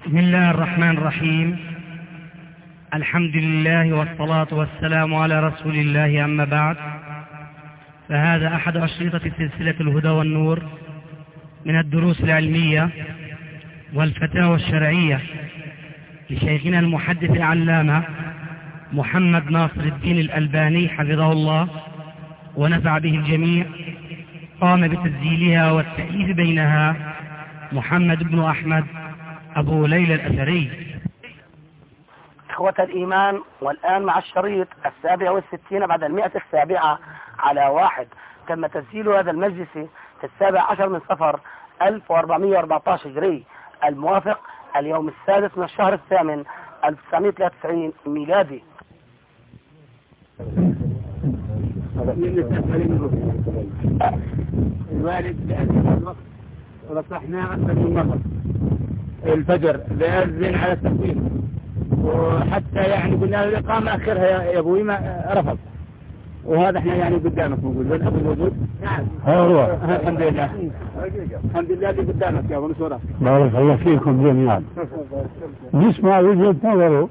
بسم الله الرحمن الرحيم. الحمد لله والصلاة والسلام على رسول الله، أما بعد، فهذا أحد أشرطة سلسلة الهدى والنور من الدروس العلمية والفتاوى الشرعية لشيخنا المحدث العلامة محمد ناصر الدين الألباني حفظه الله ونفع به الجميع. قام بتسجيلها والتأليف بينها محمد بن أحمد أبو ليلى الأثري. إخوة الإيمان، والآن مع الشريط 67 بعد 107 على 1. تم تسجيل هذا المجلس في 17 من صفر 1414 هجري، الموافق اليوم 6 من الشهر الثامن 1993 ميلادي. الوالد رصحنا أكثر من مرة الفجر بأذن على التكبير، وحتى يعني قلنا له الإقامة أخرها يا أبوي ما رفض، وهذا احنا يعني قدامك موجود والأب موجود. نعم هو الحمد لله الحمد لله اللي قدامك يا أبو نصورة. بارك الله فيكم جميعا. نسمع وجهة نظره.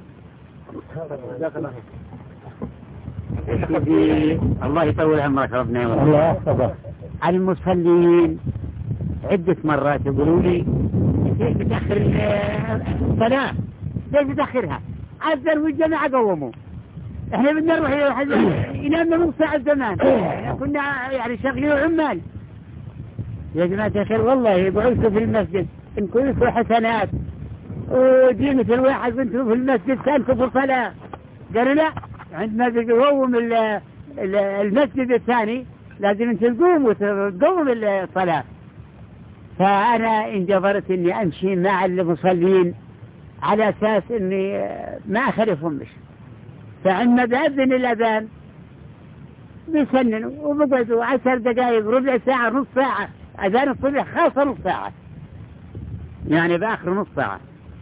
الله يطول عمرك ربنا يورحمه. الله يحفظك. على المصلين عدة مرات يقولوا لي ليش بتأخر الصلاة؟ ليش بتأخرها؟ عذر والجماعة قوموا. احنا بدنا نروح ينامنا نص ساعة زمان، كنا يعني شغلين عمال. يا جماعة الخير والله بعثوا في المسجد انكم لكم حسنات ودينة الواحد وانتم في المسجد كانكم في الصلاة. قالوا لا، عندما تقوم المسجد الثاني لازم انت تقوم الصلاة. فأنا انجبرت اني امشي مع المصلين على اساس اني ما اخالفهم مش. فعندما بأذن الأذان بيسننوا وبقعدوا 10 دقائق ربع ساعة نص ساعة. أذان الصبح خاصة نص ساعة، يعني بآخر نص ساعة.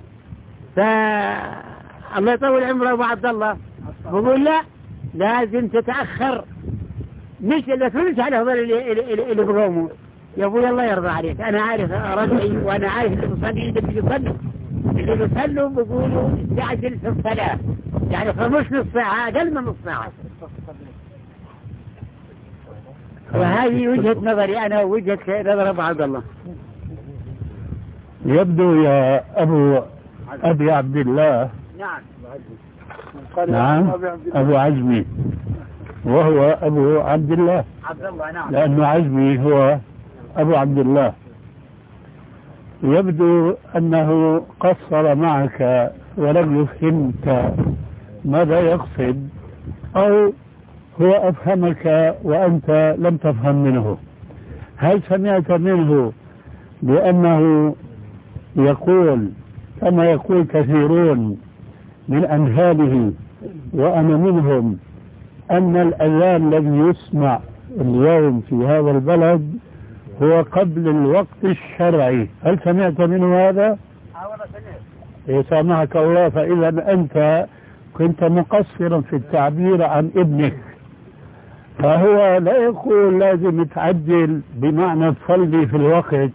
فالله يطول عمره أبو عبد الله بقول لا، لازم تتأخر، مش لا تقولش على هذول اللي بقوموا. يا أبوي الله يرضى عليك، أنا عارف رجعي وأنا عارف اللي بيصلي اللي بيصلوا بيقولوا استعجل في الصلاة، يعني مش نص ساعة، أقل من نص ساعة. وهذه وجهة نظري أنا ووجهة نظر أبو عبد الله. يبدو يا أبي عبد الله، نعم أبو عزمي، وهو أبو عبد الله نعم، لأنه عزمي هو أبو عبد الله. يبدو أنه قصر معك ولم يفهمك ماذا يقصد، أو هو أفهمك وأنت لم تفهم منه. هل سمعت منه بأنه يقول كما يقول كثيرون من أمثاله وأنا منهم أن الأذان الذي يسمع اليوم في هذا البلد هو قبل الوقت الشرعي؟ هل سمعت منه هذا؟ سامحك الله. فإذا أنت كنت مقصرا في التعبير عن ابنك. فهو لا يقول لازم تعجل بمعنى تصلي في الوقت،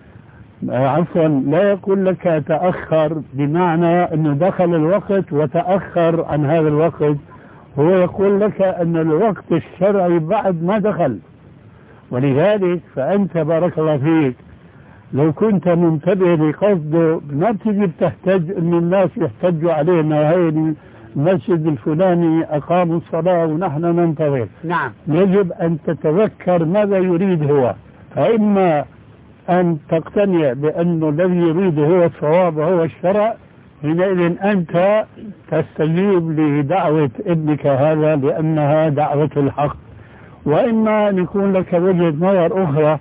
عفوا لا يقول لك تأخر بمعنى أنه دخل الوقت وتأخر عن هذا الوقت. هو يقول لك أن الوقت الشرعي بعد ما دخل. ولذلك فأنت بارك الله فيك لو كنت منتبه لقصده ما تجي تحتاج أن الناس يحتجوا علينا هاي المسجد الفلاني أقاموا الصلاة ونحن ننتظر. نعم، يجب أن تتذكر ماذا يريد هو، فإما أن تقتنع بأنه الذي يريد هو الصواب وهو الشرع، حينئذ أنت تستجيب لدعوة ابنك هذا لأنها دعوة الحق. وإما أن يكون لك وجهة نظر أخرى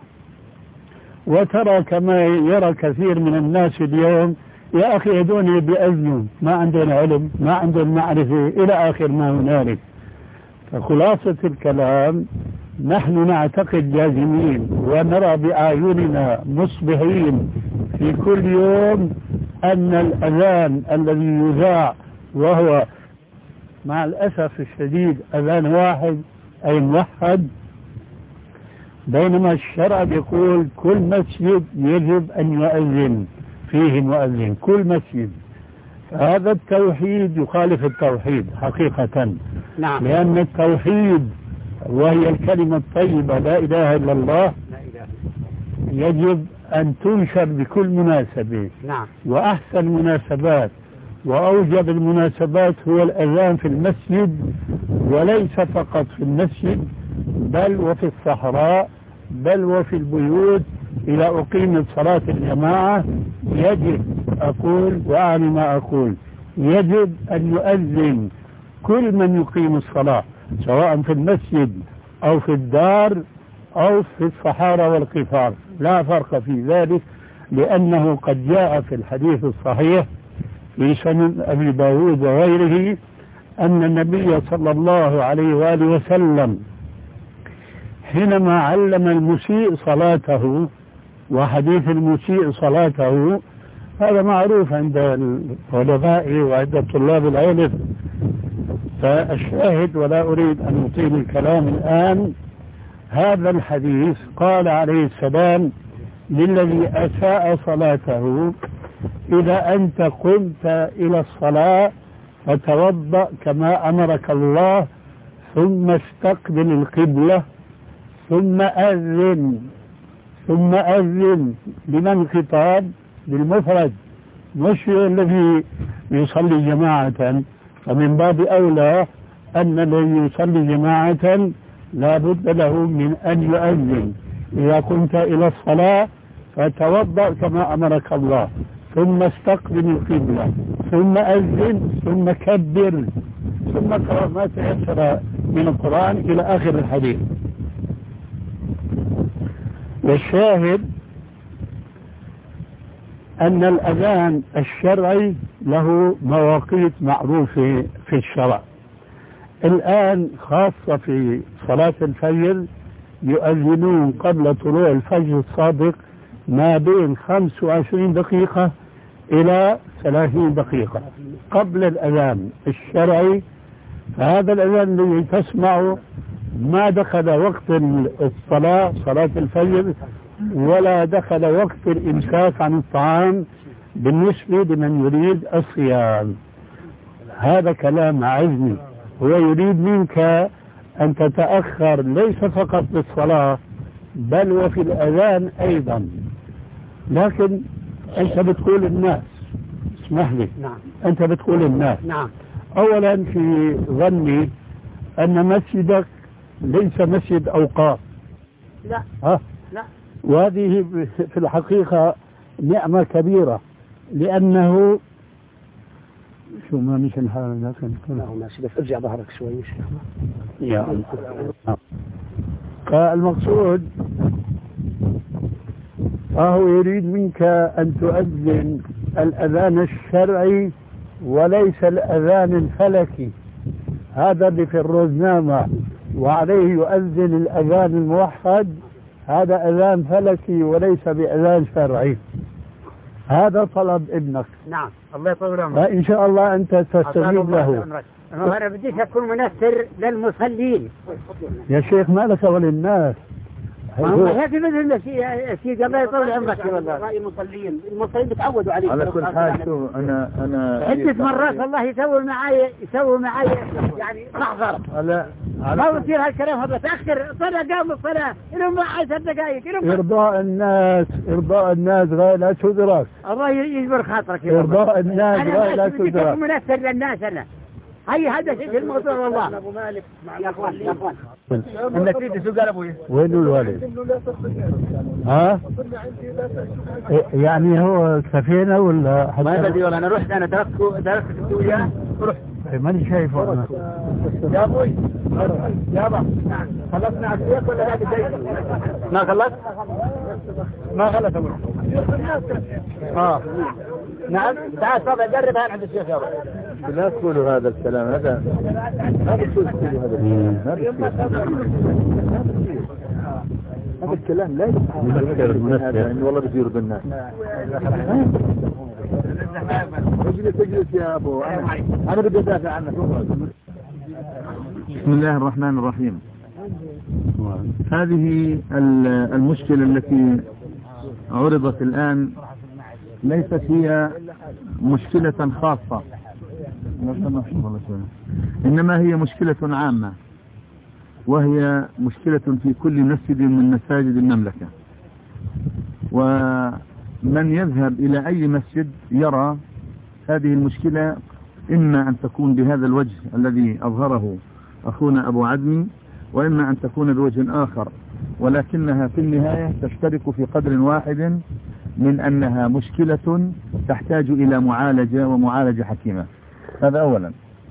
وترى كما يرى كثير من الناس اليوم، يا أخي هدول بأذنوا ما عندهم علم ما عندهم معرفة إلى آخر ما هنالك. فخلاصة الكلام نحن نعتقد جازمين ونرى بأعيننا مصبحين في كل يوم أن الأذان الذي يذاع وهو مع الأسف الشديد أذان واحد أي موحد، بينما الشرع يقول كل مسجد يجب أن يؤذن. فيه مؤذن، كل مسجد. هذا التوحيد يخالف التوحيد حقيقة. نعم. لأن التوحيد وهي الكلمة الطيبة لا إله إلا الله يجب أن تنشر بكل مناسبة. نعم. وأحسن المناسبات وأوجب المناسبات هو الأذان في المسجد، وليس فقط في المسجد بل وفي الصحراء بل وفي البيوت. إلى أقيم صلاة الجماعة يجب أقول وأعني ما أقول، يجب أن يؤذن كل من يقيم الصلاة سواء في المسجد أو في الدار أو في الصحارى والقفار، لا فرق في ذلك، لأنه قد جاء في الحديث الصحيح في سنن أبي داود وغيره أن النبي صلى الله عليه وآله وسلم حينما علم المسيء صلاته، وحديث المسيء صلاته هذا معروف عند العلماء وعند طلاب العلم، فالشاهد ولا أريد أن أطيل الكلام الآن. هذا الحديث قال عليه السلام للذي أساء صلاته: إذا أنت قمت إلى الصلاة فتوضأ كما أمرك الله، ثم استقبل القبلة، ثم أذن لمن خطاب؟ للمفرد، مش الذي يصلي جماعة. فمن باب أولى أن الذي يصلي جماعة لا بد له من أن يؤذن: إذا كنت إلى الصلاة فتوضأ كما أمرك الله، ثم استقبل القبلة، ثم أذن، ثم كبر، ثم قرأ ما تيسر من القرآن إلى آخر الحديث. والشاهد أن الأذان الشرعي له مواقيت معروفة في الشرع. الآن خاصة في صلاة الفجر يؤذنون قبل طلوع الفجر الصادق ما بين 25 دقيقة إلى 30 دقيقة قبل الأذان الشرعي. فهذا الأذان الذي تسمعه ما دخل وقت الصلاة، صلاة الفجر، ولا دخل وقت الإمساك عن الطعام بالنسبة لمن يريد الصيام. هذا كلام عزمي، هو يريد منك أن تتأخر ليس فقط للصلاة بل وفي الأذان أيضا. لكن أنت بتقول الناس، اسمح لي، نعم. أنت بتقول الناس، نعم. أولا في ظني أن مسجدك ليس مسجد أوقاف. لا. لا. وهذه في الحقيقة نعمة كبيرة، لأنه شو ما مش الحال لكن ماشي، بس ارجع ظهرك شوي يا الله. فالمقصود فهو يريد منك أن تؤذن الأذان الشرعي وليس الأذان الفلكي، هذا اللي في الروزنامة وعليه يؤذن الأذان الموحد، هذا أذان فلكي وليس بأذان شرعي. هذا طلب ابنك. نعم. الله يطول عمرك. فإن شاء الله أنت تستجيب له. أنا بديش أكون منثر للمصلين يا شيخ ما لك وللناس. هيك مثل شيء الله يطول عمرك. والله رأي المصلين بتعودوا عليه. على كل حال شو أنا عدة مرات الله يسوي معي يعني محضر. ما بصير هالكلام هذا، تأخر صلاة قام الصلاة إلهم 10 دقائق. إرضاء الناس غير لا تدرك. الله يجبر خاطرك. إرضاء الناس غير لا تدرك. أنا منثر للناس أنا. هذا شيء في الموضوع والله. أبو مالك يا أخوان النتيجة شو قال أبوي؟ وين الوالد؟ ها؟ يعني هو كفينا ولا ما بدي ولا أنا رحت أنا درست وياه ورحت. ماني شايفه أنا. يا أبوي يابا خلصنا عشيك ولا هذا جاي؟ ما خلص؟ ما خلص أبوي. نعم تعال طبعا جرب هذا عند الشيخ يابا. لا تقولوا هذا الكلام، هذا ما بتقولوا هذا الكلام، هذا الكلام لا يمكن إنه والله بيصير بالناس. اجلس يا أبو، أنا بدي أدافع عنك. بسم الله الرحمن الرحيم. هذه المشكلة التي عرضت الآن ليست هي مشكلة خاصة، إنما هي مشكلة عامة، وهي مشكلة في كل مسجد من مساجد المملكة. ومن يذهب إلى أي مسجد يرى هذه المشكلة إما أن تكون بهذا الوجه الذي أظهره أخونا أبو عدمي، وإما أن تكون بوجه آخر، ولكنها في النهاية تشترك في قدر واحد من أنها مشكلة تحتاج إلى معالجة ومعالجة حكيمة. هذا أولا.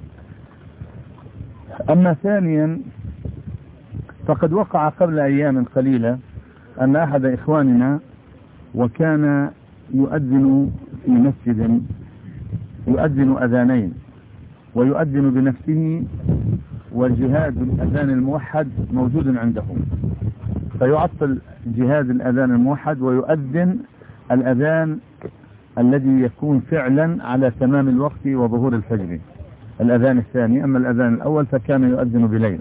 أما ثانيا، فقد وقع قبل أيام قليلة أن أحد إخواننا وكان يؤذن في مسجد، يؤذن أذانين، ويؤذن بنفسه، وجهاز الأذان الموحد موجود عنده، فيعطل جهاز الأذان الموحد ويؤذن الأذان الذي يكون فعلا على تمام الوقت وظهور الفجر، الأذان الثاني. أما الأذان الأول فكان يؤذن بليل.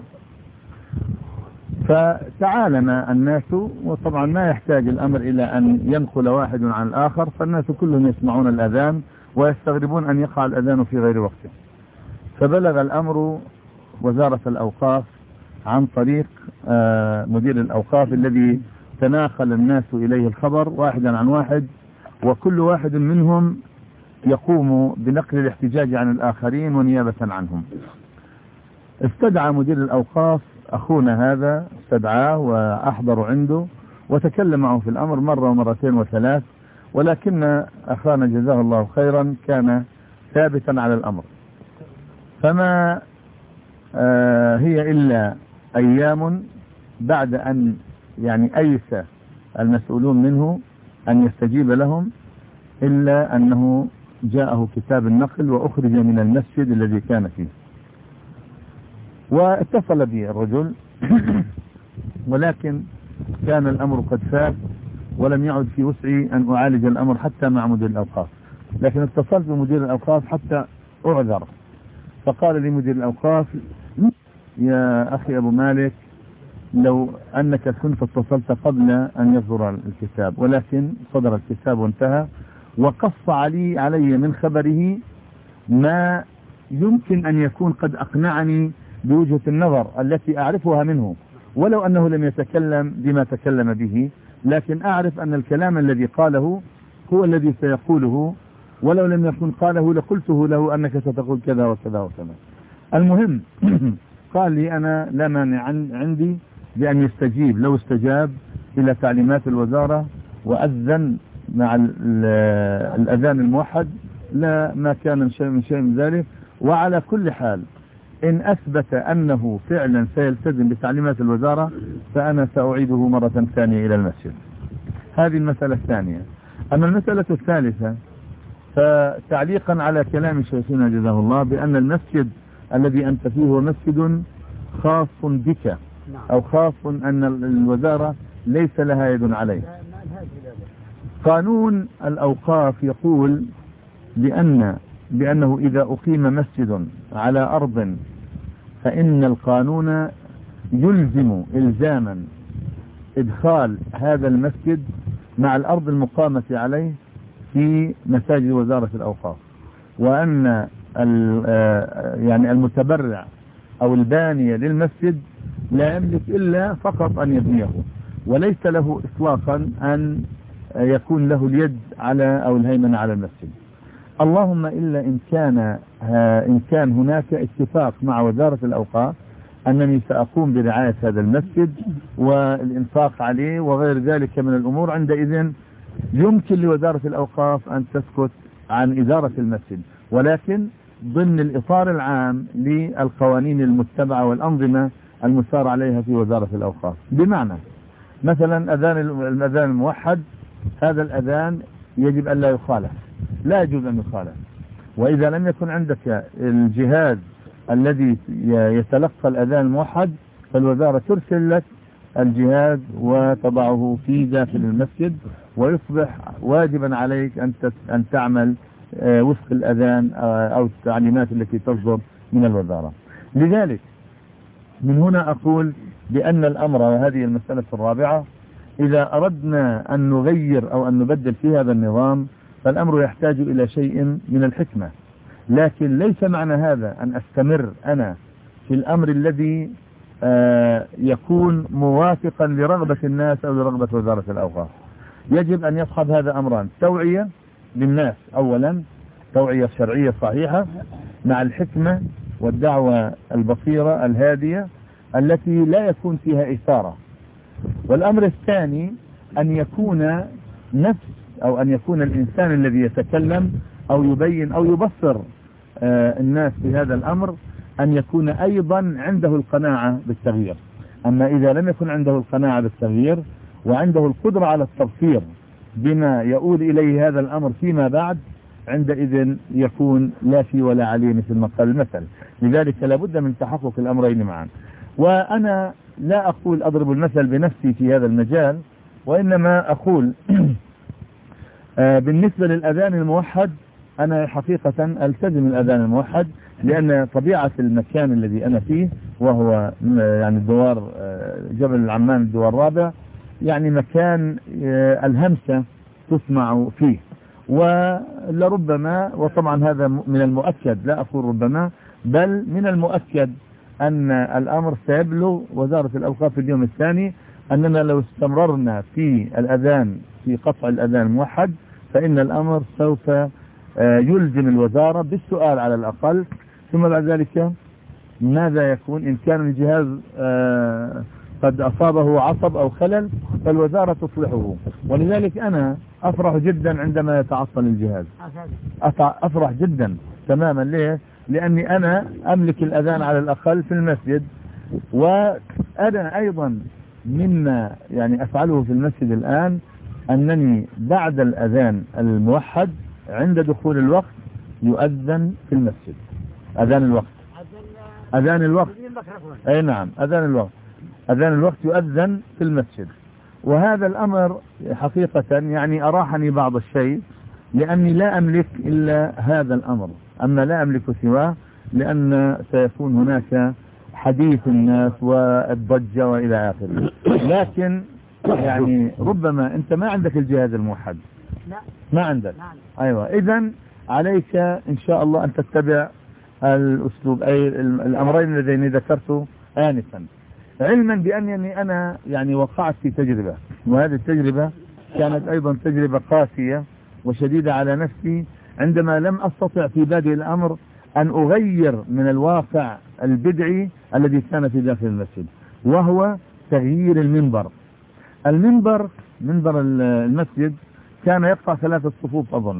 فتعالم الناس، وطبعا ما يحتاج الأمر إلى أن ينقل واحد عن الآخر، فالناس كلهم يسمعون الأذان ويستغربون أن يقع الأذان في غير وقته. فبلغ الأمر وزارة الأوقاف عن طريق مدير الأوقاف الذي تناقل الناس إليه الخبر واحدا عن واحد، وكل واحد منهم يقوم بنقل الاحتجاج عن الآخرين ونيابة عنهم. استدعى مدير الأوقاف أخونا هذا، استدعاه وأحضر عنده وتكلم معه في الأمر مرة ومرتين وثلاث، ولكن أخانا جزاه الله خيرا كان ثابتا على الأمر. فما هي إلا أيام بعد أن أيس المسؤولون منه أن يستجيب لهم، إلا أنه جاءه كتاب النقل وأخرج من المسجد الذي كان فيه. واتصل بي الرجل ولكن كان الأمر قد فات ولم يعد في وسعي أن أعالج الأمر حتى مع مدير الأوقاف، لكن اتصلت بمدير الأوقاف حتى أعذر. فقال لي مدير الأوقاف: يا أخي أبو مالك، لو أنك كنت اتصلت قبل أن يصدر الكتاب، ولكن صدر الكتاب وانتهى، وقص علي من خبره ما يمكن أن يكون قد أقنعني بوجهة النظر التي أعرفها منه، ولو أنه لم يتكلم بما تكلم به، لكن أعرف أن الكلام الذي قاله هو الذي سيقوله، ولو لم يكن قاله لقلته له أنك ستقول كذا وكذا وكذا. المهم قال لي: أنا لا مانع عندي بأن يستجيب، لو استجاب إلى تعليمات الوزارة وأذن مع الأذان الموحد لا ما كان من شيء من ذلك. وعلى كل حال إن أثبت أنه فعلا سيلتزم بتعليمات الوزارة فأنا سأعيده مرة ثانية إلى المسجد. هذه المسألة الثانية. أما المسألة الثالثة، فتعليقا على كلام شيخنا جزاه الله بأن المسجد الذي أنت فيه هو مسجد خاص بك، أو خاص أن الوزارة ليس لها يد عليه. قانون الأوقاف يقول بأنه إذا أقيم مسجد على أرض فإن القانون يلزم إلزاما إدخال هذا المسجد مع الأرض المقامة عليه في مساجد وزارة الأوقاف، وأن المتبرع أو البانية للمسجد لا يملك إلا فقط أن يبنيه، وليس له إطلاقا أن يكون له اليد على أو الهيمنة على المسجد. اللهم إلا إن كان هناك اتفاق مع وزارة الأوقاف أنني سأقوم برعاية هذا المسجد والإنفاق عليه وغير ذلك من الأمور، عندئذ يمكن لوزارة الأوقاف أن تسكت عن إدارة المسجد، ولكن ضمن الإطار العام للقوانين المتبعة والأنظمة المسار عليها في وزارة الأوقاف. بمعنى مثلا الأذان الموحد، هذا الأذان يجب أن لا يخالف، لا يجوز أن يخالف. وإذا لم يكن عندك الجهاز الذي يتلقى الأذان الموحد فالوزارة ترسل لك الجهاز وتضعه في داخل المسجد، ويصبح واجبا عليك أن تعمل وفق الأذان أو التعليمات التي تصدر من الوزارة. لذلك من هنا أقول بأن الأمر، وهذه المسألة الرابعة، إذا أردنا أن نغير أو أن نبدل في هذا النظام فالأمر يحتاج إلى شيء من الحكمة. لكن ليس معنى هذا أن أستمر أنا في الأمر الذي يكون موافقا لرغبة الناس أو لرغبة وزارة الأوقاف. يجب أن يصحب هذا أمران: توعية للناس أولا، توعية شرعية صحيحة مع الحكمة والدعوة البصيرة الهادية التي لا يكون فيها إثارة. والأمر الثاني أن يكون نفس أو أن يكون الإنسان الذي يتكلم أو يبين أو يبصر الناس في هذا الأمر أن يكون أيضا عنده القناعة بالتغيير. أما إذا لم يكن عنده القناعة بالتغيير وعنده القدرة على التبصير بما يؤول إليه هذا الأمر فيما بعد، عندئذ يكون لا في ولا عليه مثل ما قال المثل. لذلك لابد من تحقق الأمرين معا. وأنا لا أقول أضرب المثل بنفسي في هذا المجال، وإنما أقول بالنسبة للأذان الموحد أنا حقيقة ألتزم الأذان الموحد، لأن طبيعة المكان الذي أنا فيه وهو يعني الدوار جبل العمان الدوار الرابع، يعني مكان الهمسة تسمع فيه، ولربما وطبعا هذا من المؤكد، لا أقول ربما بل من المؤكد أن الأمر سيبلغ وزارة الأوقاف في اليوم الثاني أننا لو استمررنا في الأذان في قطع الأذان الموحد فإن الأمر سوف يلزم الوزارة بالسؤال على الأقل، ثم بعد ذلك ماذا يكون إن كان الجهاز قد أصابه عصب أو خلل فالوزارة تصلحه. ولذلك أنا أفرح جدا عندما يتعطل الجهاز، أفرح جدا تماما. ليه؟ لأني أنا أملك الأذان على الأقل في المسجد، وأنا أيضا مما يعني أفعله في المسجد الآن أنني بعد الأذان الموحد عند دخول الوقت يؤذن في المسجد. أذان الوقت أي نعم، أذان الوقت يؤذن في المسجد. وهذا الأمر حقيقة يعني أراحني بعض الشيء، لأني لا أملك إلا هذا الأمر، أما لا أملك سواه، لأن سيكون هناك حديث الناس والضجة وإلى آخره. لكن يعني ربما أنت ما عندك الجهاز الموحد، ما عندك. أيوة، إذن عليك إن شاء الله أن تتبع الأسلوب أي الأمرين اللذين ذكرته آنفا، علما بأنني أنا يعني وقعت في تجربة، وهذه التجربة كانت أيضا تجربة قاسية وشديدة على نفسي، عندما لم أستطع في بادئ الأمر أن أغير من الواقع البدعي الذي كان في داخل المسجد، وهو تغيير المنبر. منبر المسجد كان يقطع 3 صفوف أظن،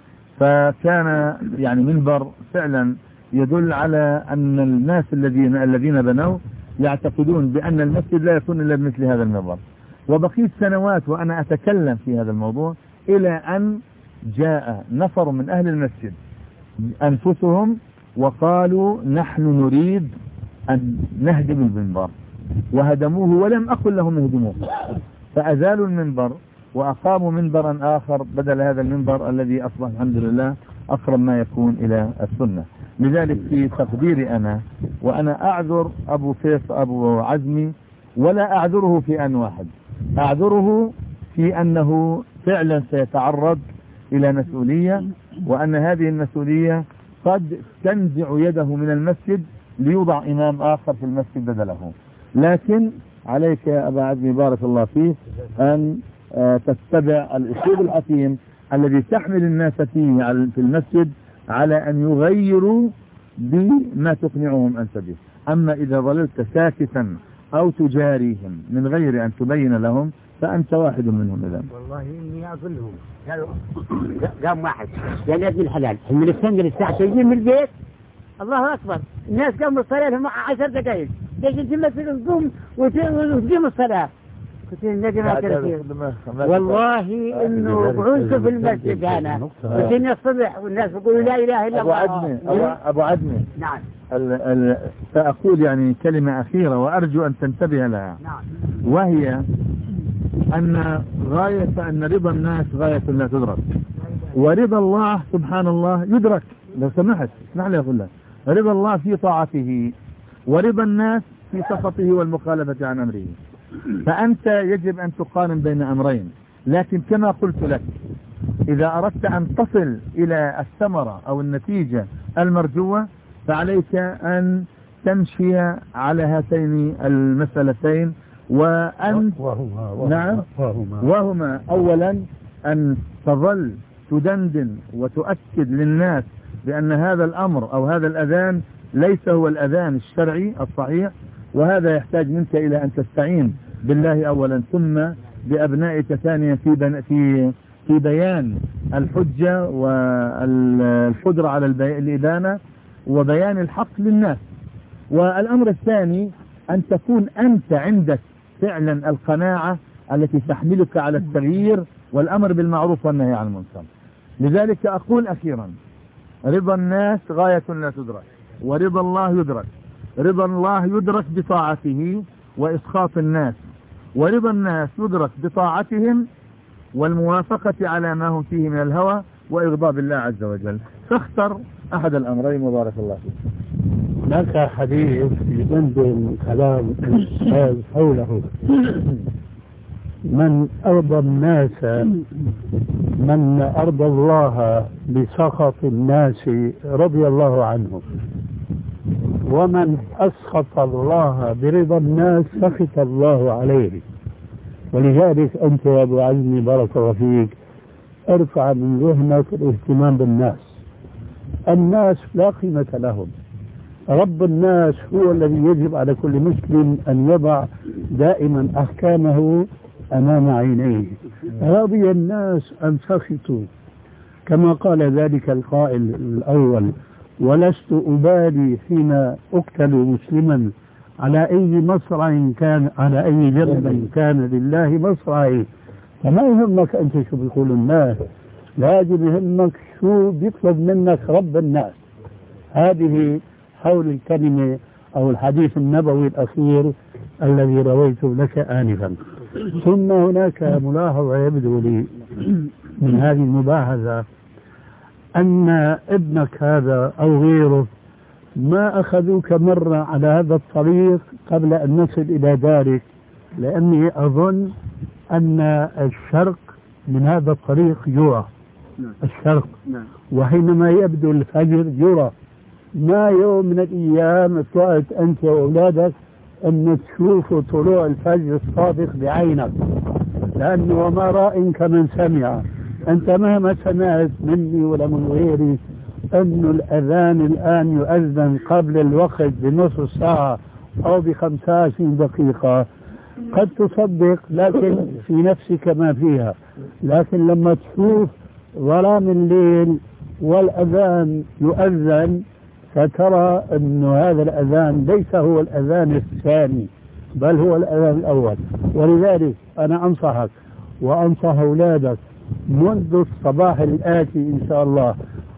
فكان يعني منبر فعلا يدل على أن الناس الذين بنوا يعتقدون بأن المسجد لا يكون إلا بمثل هذا المنبر. وبقيت سنوات وأنا أتكلم في هذا الموضوع، إلى أن جاء نفر من أهل المسجد أنفسهم وقالوا نحن نريد أن نهدم المنبر، وهدموه ولم أقل لهم اهدموه، فأزالوا المنبر وأقاموا منبرا آخر بدل هذا المنبر الذي أصبح الحمد لله أقرب ما يكون إلى السنة. لذلك في تقديري أنا، وأنا أعذر أبو عزمي، ولا أعذره في أن واحد، أعذره في أنه فعلا سيتعرض إلى مسؤولية، وأن هذه المسؤولية قد تنزع يده من المسجد ليوضع إمام آخر في المسجد بدله. لكن عليك يا أبا عزمي بارك الله فيه أن تتبع الأسلوب الحكيم الذي تحمل الناس فيه في المسجد على أن يغيروا بما تقنعهم أنت به. أما إذا ظللت ساكتا أو تجاريهم من غير أن تبين لهم فأنت واحد منهم. إذن والله إني أقولهم قام واحد يعني ابن الحلال من السنجل الساعة تجين من البيت، الله أكبر، الناس قاموا الصلاة لهم 10 دقائق، ليش انت مثل تقوم وتقيم الصلاة؟ قلت النبي ما تركيه والله إنه بعوزته في المسجد أنا وسنة الصبح والناس يقولوا لا إله إلا الله. أبو عدمي نعم، سأقول يعني كلمة أخيرة وأرجو أن تنتبه لها. نعم. وهي أن رضا الناس غاية لا تدرك، ورضا الله سبحان الله يدرك. لو سمحت اسمح لي أقول لك، رضا الله في طاعته، ورضا الناس في سخطه والمخالفة عن أمره. فأنت يجب أن تقارن بين أمرين، لكن كما قلت لك إذا أردت أن تصل إلى الثمرة أو النتيجة المرجوة فعليك أن تمشي على هاتين المسألتين وأن وهما أولا أن تظل تدندن وتؤكد للناس بأن هذا الأمر أو هذا الأذان ليس هو الأذان الشرعي الصحيح، وهذا يحتاج منك إلى أن تستعين بالله أولا ثم بأبنائك ثانيا في بيان الحجة والقدرة على الإدانة وبيان الحق للناس. والأمر الثاني أن تكون أنت عندك فعلا القناعة التي تحملك على التغيير والأمر بالمعروف والنهي عن المنكر. لذلك أقول أخيرا رضا الناس غاية لا تدرك ورضا الله يدرك. رضا الله يدرك بطاعته وإسخاط الناس، ورضا الناس يدرك بطاعتهم والموافقة على ما هم فيه من الهوى وإغضاب الله عز وجل. فاختر أحد الأمرين وبارك الله فيك. هناك حديث يدندن كلام الأستاذ حوله من أرضى الناس من أرضى الله بسخط الناس رضي الله عنه، ومن أسخط الله برضا الناس سخط الله عليه. ولذلك أنت يا أبو عزمي بارك الله فيك ارفع من ذهنك الاهتمام بالناس. الناس لا قيمة لهم، رب الناس هو الذي يجب على كل مسلم أن يضع دائما أحكامه أمام عينيه. راضي الناس أن سخطوا كما قال ذلك القائل الأول: ولست أبالي حين أقتل مسلما على أي مصرع كان، على أي جرم كان لله مصرعي. فما يهمك أنت شو بيقول الناس، لازم يهمك شو بيطلب منك رب الناس. هذه حول الكلمة أو الحديث النبوي الأخير الذي رويته لك آنفا. ثم هناك ملاحظة يبدو لي من هذه المباحثة أن ابنك هذا أو غيره ما أخذوك مرة على هذا الطريق قبل أن نصل إلى ذلك، لأني أظن أن الشرق من هذا الطريق يرى الشرق، وحينما يبدو الفجر يرى. ما يوم من الأيام طلعت أنت وأولادك أن تشوفوا طلوع الفجر الصادق بعينك، لأنه وما رأى كمن سمع. أنت مهما سمعت مني ولا من غيري أن الأذان الآن يؤذن قبل الوقت بنصف ساعة أو ب25 دقيقة، قد تصدق لكن في نفسك ما فيها. لكن لما تشوف ظلام الليل والأذان يؤذن فترى أن هذا الأذان ليس هو الأذان الثاني بل هو الأذان الأول. ولذلك أنا أنصحك وأنصح أولادك منذ الصباح الآتي إن شاء الله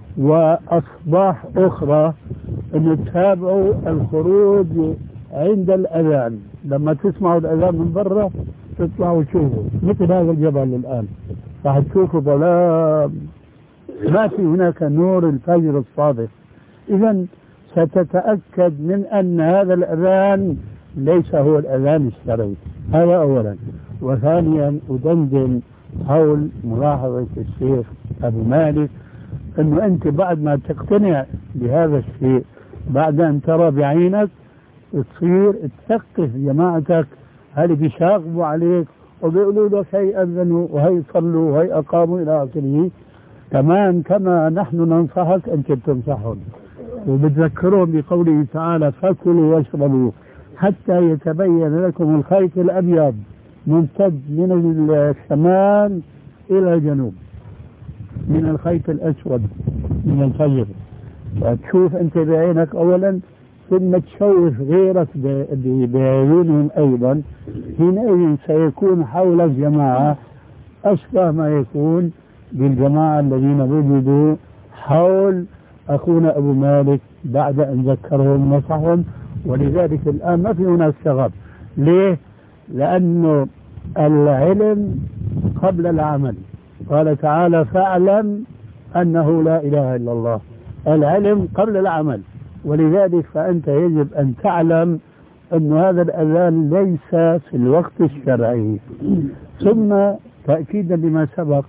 وأصباح أخرى أن تتابعوا الخروج عند الأذان. لما تسمعوا الأذان من برا تطلعوا تشوفوا مثل هذا الجبل الآن راح تشوفوا ظلام، ما في هناك نور الفجر الصادق. إذا ستتأكد من أن هذا الأذان ليس هو الأذان الشرعي. هذا أولا. وثانيا أدندن حول ملاحظة الشيخ أبو مالك أنه أنت بعد ما تقتنع بهذا الشيء بعد أن ترى بعينك تصير تثقف جماعتك هل بيشاغبوا عليك وبيقولوا لك هي أذنوا وهي صلوا وهي أقاموا إلى آخره. كمان كما نحن ننصحك أنت تنصحهم وبتذكرهم بقوله تعالى: فكلوا واشربوا حتى يتبين لكم الخيط الأبيض ممتد من الشمال إلى الجنوب من الخيط الأسود من الفجر. فتشوف أنت بعينك أولا ثم تشوف غيرك بعيونهم أيضا. حينئذ سيكون حولك جماعة أشبه ما يكون بالجماعة الذين وجدوا حول أخونا أبو مالك بعد أن ذكرهم نصحهم. ولذلك الآن ما في هناك شغب. ليه؟ لأنه العلم قبل العمل. قال تعالى: فاعلم أنه لا إله إلا الله. العلم قبل العمل. ولذلك فأنت يجب أن تعلم أن هذا الأذان ليس في الوقت الشرعي. ثم تأكيدا لما سبق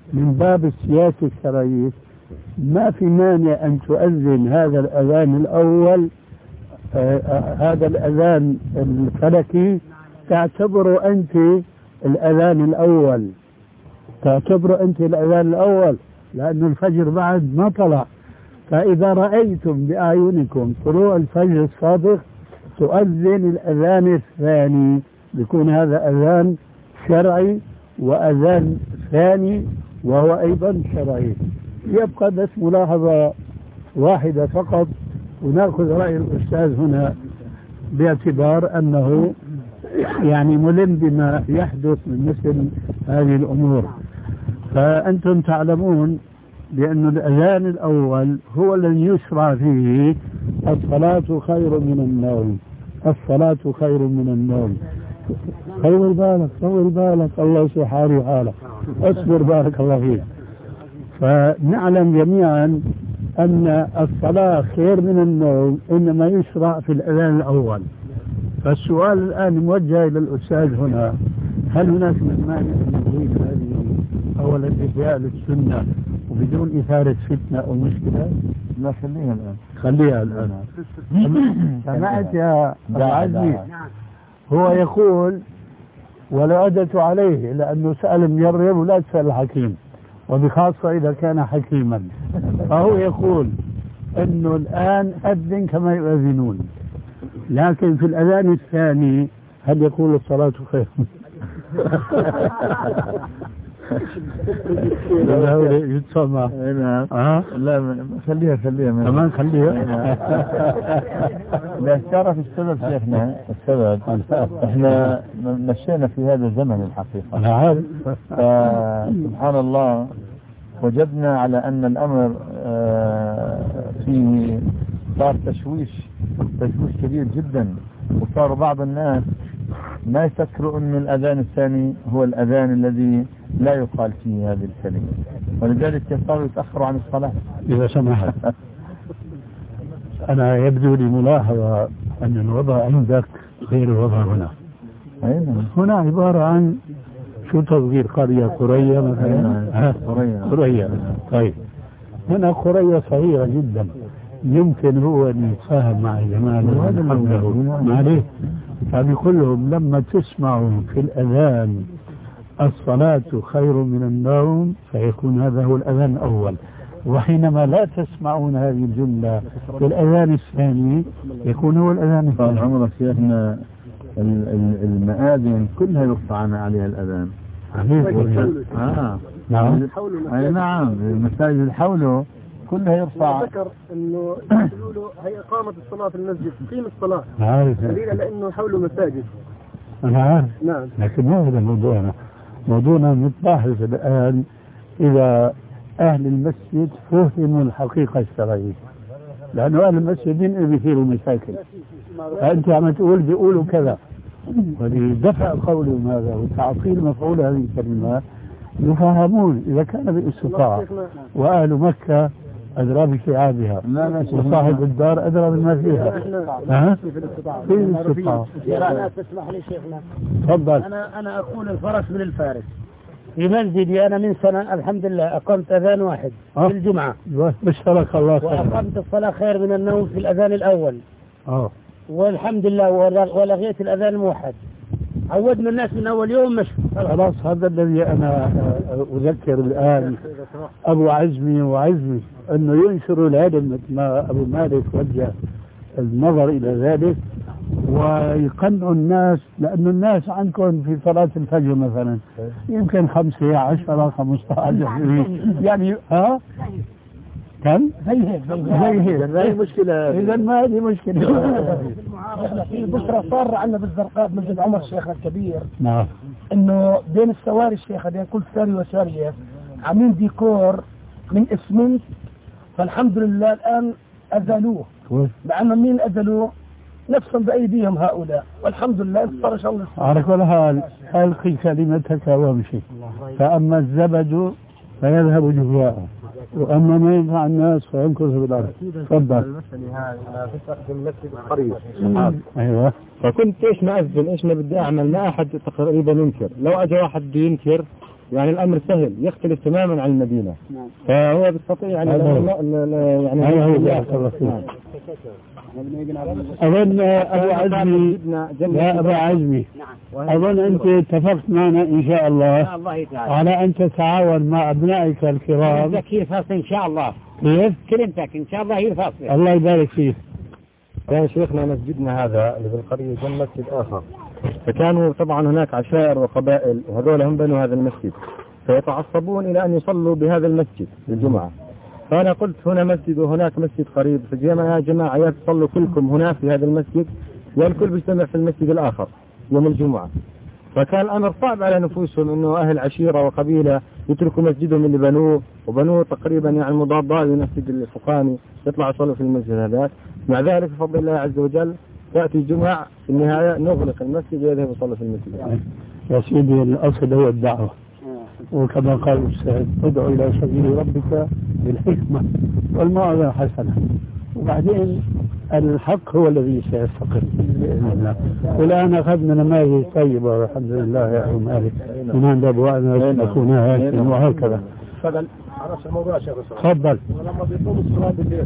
من باب السياسة الشرعية ما في مانع أن تؤذن هذا الأذان الأول، هذا الأذان الفلكي تعتبره أنت الأذان الأول، تعتبره أنت الأذان الأول، لأن الفجر بعد ما طلع. فإذا رأيتم بأعينكم طلوع الفجر الصادق تؤذن الأذان الثاني، بيكون هذا أذان شرعي وأذان ثاني وهو أيضا شرعي. يبقى بس ملاحظة واحدة فقط، ونأخذ رأي الأستاذ هنا باعتبار أنه يعني ملم بما يحدث من مثل هذه الأمور. فأنتم تعلمون بأن الأذان الأول هو الذي يشرع فيه الصلاة خير من النوم، الصلاة خير من النوم. طول بالك طول بالك، الله سبحانه حالك، اصبر بارك الله فيك. فنعلم جميعا أن الصلاة خير من النوم إنما يشرع في الأذان الأول. فالسؤال الآن موجه إلى الأستاذ هنا، هل هناك من مانع من نضيف هذه أولا إحياء للسنة وبدون إثارة فتنة أو مشكلة؟ لا خليها الآن، خليها الآن. سمعت يا العزيز هو يقول ولا أدت عليه لأنه سأل المجرب ولا تسأل الحكيم، وبخاصة إذا كان حكيما. فهو يقول أنه الآن أذن كما يؤذنون، لكن في الأذان الثاني هل يقول الصلاة خير؟ لا يتسمع. لا خليها كمان خليها. لا تعرف السبب شيخنا، السبب احنا مشينا في هذا الزمن الحقيقة. أنا عارف. سبحان الله وجدنا على أن الأمر فيه صار تشويش كبير جدا، وصار بعض الناس ما يفكروا أن الأذان الثاني هو الأذان الذي لا يقال فيه هذه الكلمة، ولذلك صاروا يتأخروا عن الصلاة. إذا سمحت أنا يبدو لي ملاحظة أن الوضع عندك غير الوضع هنا. هنا عبارة عن شو تصغير قرية قرية مثلا؟ قرية. طيب هنا قرية صغيرة جدا، يمكن هو أن يتفاهم مع الجماعة قبله معليه. فبيقول لهم لما تسمعوا في الأذان الصلاة خير من النوم فيكون هذا هو الأذان الأول، وحينما لا تسمعون هذه الجملة في الأذان الثاني يكون هو الأذان الثاني. طال عمرك شيخنا المآذن كلها يرفع عليها الأذان. نعم. نعم المساجد حوله كلها يرفع. ذكر انه يقولوا هي اقامة الصلاة في المسجد تقيم الصلاة دليل لانه حوله مساجد. انا عارف. نعم. لكن ما هذا موضوعنا نتباحث الان اذا اهل المسجد فهموا الحقيقة الشرعية، لانه اهل المسجد ينقل بيصيروا مشاكل. فانت عم تقول بيقولوا كذا، ولدفع قولهم هذا وتعطيل مفعول هذه الكلمات يفهمون إذا كان بالاستطاعة. وأهل مكة أدرى بشعابها وصاحب الدار أدرى بما فيها. في الاستطاعة. تسمح لي شيخنا، تفضل. أنا أقول الفرس من الفارس. في مسجدي أنا من سنة الحمد لله أقمت أذان واحد في الجمعة. بشرك الله خير. وأقمت الصلاة خير من النوم في الأذان الأول. والحمد لله ولغيت الأذان الموحد. عودنا الناس من أول يوم مش خلاص. هذا الذي أنا أذكر الآن أبو عزمي وعزمي أنه ينشروا العلم مثل ما أبو مالك وجه النظر إلى ذلك، ويقنعوا الناس، لأن الناس عندكم في صلاة الفجر مثلا يمكن 5 10 15 يعني كم؟ زي هيك هذه مشكلة. إذا ما هذه مشكلة. في بشرى صار عندنا بالزرقاء مسجد عمر الشيخ الكبير. نعم. إنه بين السواري الشيخ بين كل ساري وسارية عاملين ديكور من اسمنت، فالحمد لله الآن أزالوه. مع أنه مين أزالوه؟ نفسهم بأيديهم هؤلاء، والحمد لله صار إن شاء الله. على كل حال ألقي كلمتك وامشي، فأما الزبد فيذهب جفاء وأما ما ينفع الناس فينكث بالأرض. تفضل. في المسجد القريب. أيوة. فكنت إيش ما أذن إيش ما بدي أعمل، ما أحد تقريبا ينكر. لو أجى واحد بده ينكر يعني الأمر سهل يختلف تماما عن المدينة. فهو بيستطيع يعني أظن أبو عزمي يا أبو عزمي أظن أنت اتفقت معنا إن شاء الله على أن تتعاون مع أبنائك الكرام. هي فاصل إن شاء الله. كيف؟ كلمتك إن شاء الله هي فاصل. الله يبارك فيك. كان شيخنا مسجدنا هذا اللي بالقرية جنب مسجد آخر، فكانوا طبعا هناك عشائر وقبائل وهذول هم بنوا هذا المسجد، فيتعصبون إلى أن يصلوا بهذا المسجد الجمعة. فأنا قلت هنا مسجد وهناك مسجد قريب، فجينا يا جماعة يا تصلوا كلكم هنا في هذا المسجد والكل بيجتمع في المسجد الآخر يوم الجمعة. فكان الأمر صعب على نفوسهم إنه أهل عشيرة وقبيلة يتركوا مسجدهم اللي بنوه تقريبا يعني مضاد للمسجد الفقاني، يطلعوا يصلوا في المسجد هذاك. مع ذلك بفضل الله عز وجل تأتي الجمعة في النهاية نغلق المسجد ويذهب يصلي في المسجد. يا سيدي الأصل هو الدعوة، وكما قال الأستاذ ادعو إلى سبيل ربك بالحكمة والموعظة الحسنة، وبعدين الحق هو الذي سيستقر بإذن الله. والآن أخذنا نماذج طيبة والحمد لله يا أبو مالك من عند أبوائنا نكون هاشم وهكذا. على نفس الموضوع يا شيخ تفضل. ولما بيقوم الصلاة بالليل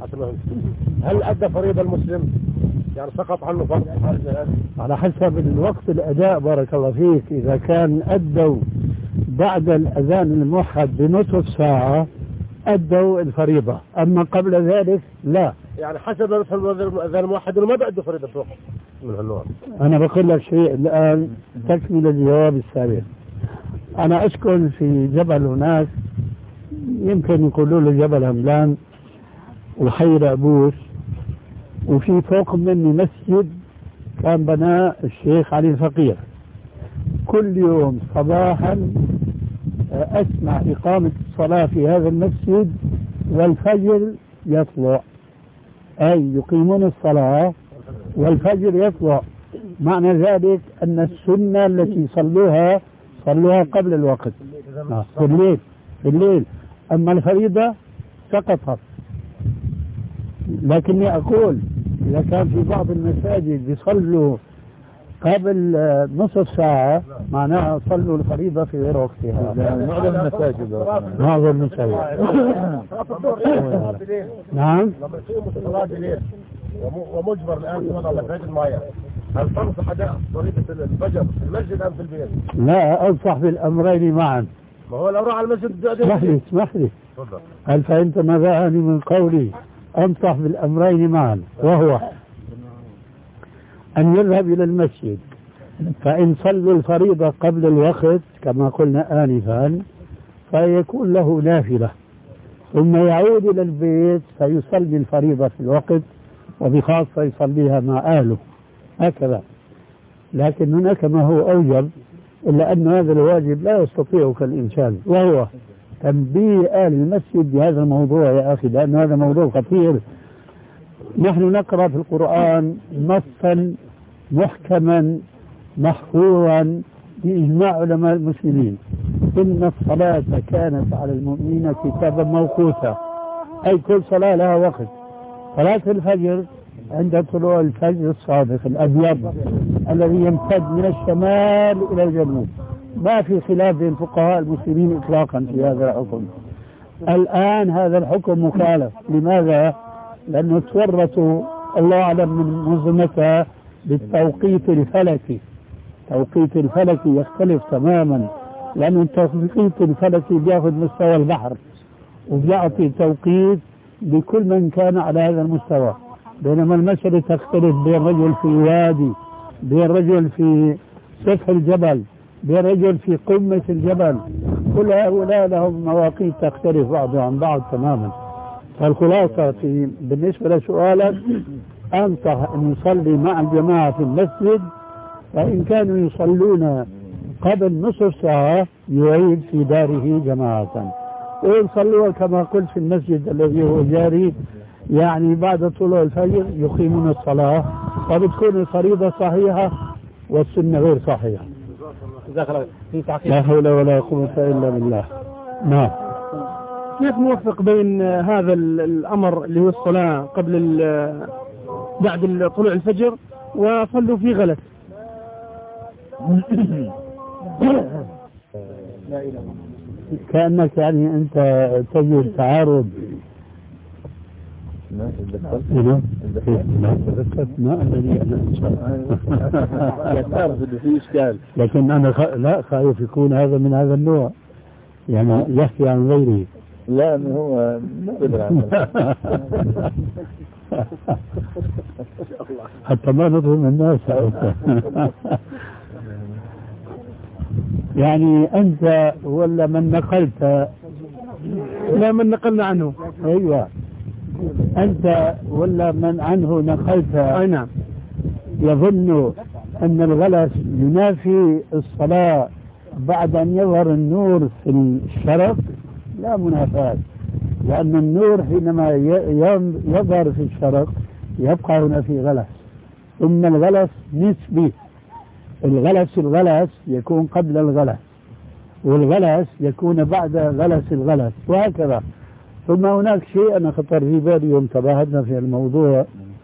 هل أدى فريضة المسلم؟ يعني سقط عنه فرض؟ على حسب الوقت الأداء بارك الله فيك. إذا كان أدوا بعد الأذان الموحد بنصف ساعة أدوا الفريضة، أما قبل ذلك لا. يعني حسب الأذان الموحد ما بأدوا فريضة الصبح من هالنوع. أنا بقول لك شيء الآن تكمل الجواب السابق. أنا أسكن في جبل هناك يمكن يقولوا له جبل هملان وحي رأبوس، وفي فوق مني مسجد كان بناه الشيخ علي الفقير. كل يوم صباحا أسمع إقامة الصلاة في هذا المسجد والفجر يطلع، أي يقيمون الصلاة والفجر يطلع. معنى ذلك أن السنة التي صلوها قبل الوقت في الليل. أما الفريضة سقطت. لكني أقول إذا كان في بعض المساجد يصلوا قبل نصف ساعة معناها صلوا الفريضة في غير وقتها. معظم المساجد نعم. لما يقوموا الصلاة بالليل ومجبر الآن في وضع الفجر المعين، هل تنصح أداء فريضة الفجر في المسجد أم في البيت؟ لا، أنصح بالأمرين معا. ما هو لو راح على المسجد اسمح لي هل فهمت ماذا أعني من قولي أنصح بالأمرين معا؟ وهو أن يذهب إلى المسجد فإن صلوا الفريضة قبل الوقت كما قلنا آنفا فيكون له نافلة، ثم يعود إلى البيت فيصلي الفريضة في الوقت وبخاصة يصليها مع أهله هكذا. لكن هناك ما هو أوجب، إلا أن هذا الواجب لا يستطيعه الإنسان، وهو تنبيه أهل المسجد بهذا الموضوع يا أخي، لأن هذا موضوع خطير. نحن نقرأ في القرآن نصا محكما محفوظا بإجماع علماء المسلمين: إن الصلاة كانت على المؤمنين كتابا موقوتا، أي كل صلاة لها وقت. صلاة الفجر عند طلوع الفجر الصادق الأبيض الذي يمتد من الشمال إلى الجنوب، ما في خلاف بين فقهاء المسلمين إطلاقا في هذا الحكم. الآن هذا الحكم مخالف. لماذا؟ لأنه تورطوا الله أعلم من منظمتها بالتوقيت الفلكي. توقيت الفلكي يختلف تماما، لأنه التوقيت الفلكي بياخذ مستوى البحر وبيعطي توقيت لكل من كان على هذا المستوى، بينما المسألة تختلف بين رجل في وادي، بين رجل في سفح الجبل، بين رجل في قمة الجبل. كل هؤلاء لهم مواقيت تختلف بعضها عن بعض تماما. فالخلاصة بالنسبة لسؤالك أنصح أن يصلي مع الجماعة في المسجد، فإن كانوا يصلون قبل نصف ساعة يعيد في داره جماعة، ويصلوا كما قلت في المسجد الذي هو جاري، يعني بعد طلوع الفجر يقيمون الصلاة، فبتكون الفريضة صحيحة والسنة غير صحيحة. لا حول ولا قوة إلا بالله. نعم. كيف نوفق بين هذا الأمر اللي هو الصلاة قبل بعد طلوع الفجر وصلوا في غلس؟ كأنك يعني أنت تجد تعارض. لا تذكرت ما أدري أنا في إشكال، لكن أنا لا خايف يكون هذا من هذا النوع، يعني يحكي عن غيره. لا هو حتى ما نظلم الناس. يعني أنت ولا من نقلت؟ لا، من نقلنا عنه. أيوة، أنت ولا من عنه نقلت؟ أي نعم. يظن أن الغلس ينافي الصلاة بعد أن يظهر النور في الشرق؟ لا منافاة، لأن النور حينما يظهر في الشرق يبقى هنا في غلس، ثم الغلس نسبي. الغلس يكون قبل الغلس، والغلس يكون بعد غلس الغلس، وهكذا. ثم هناك شيء أنا خطر في بالي يوم تباهدنا في الموضوع،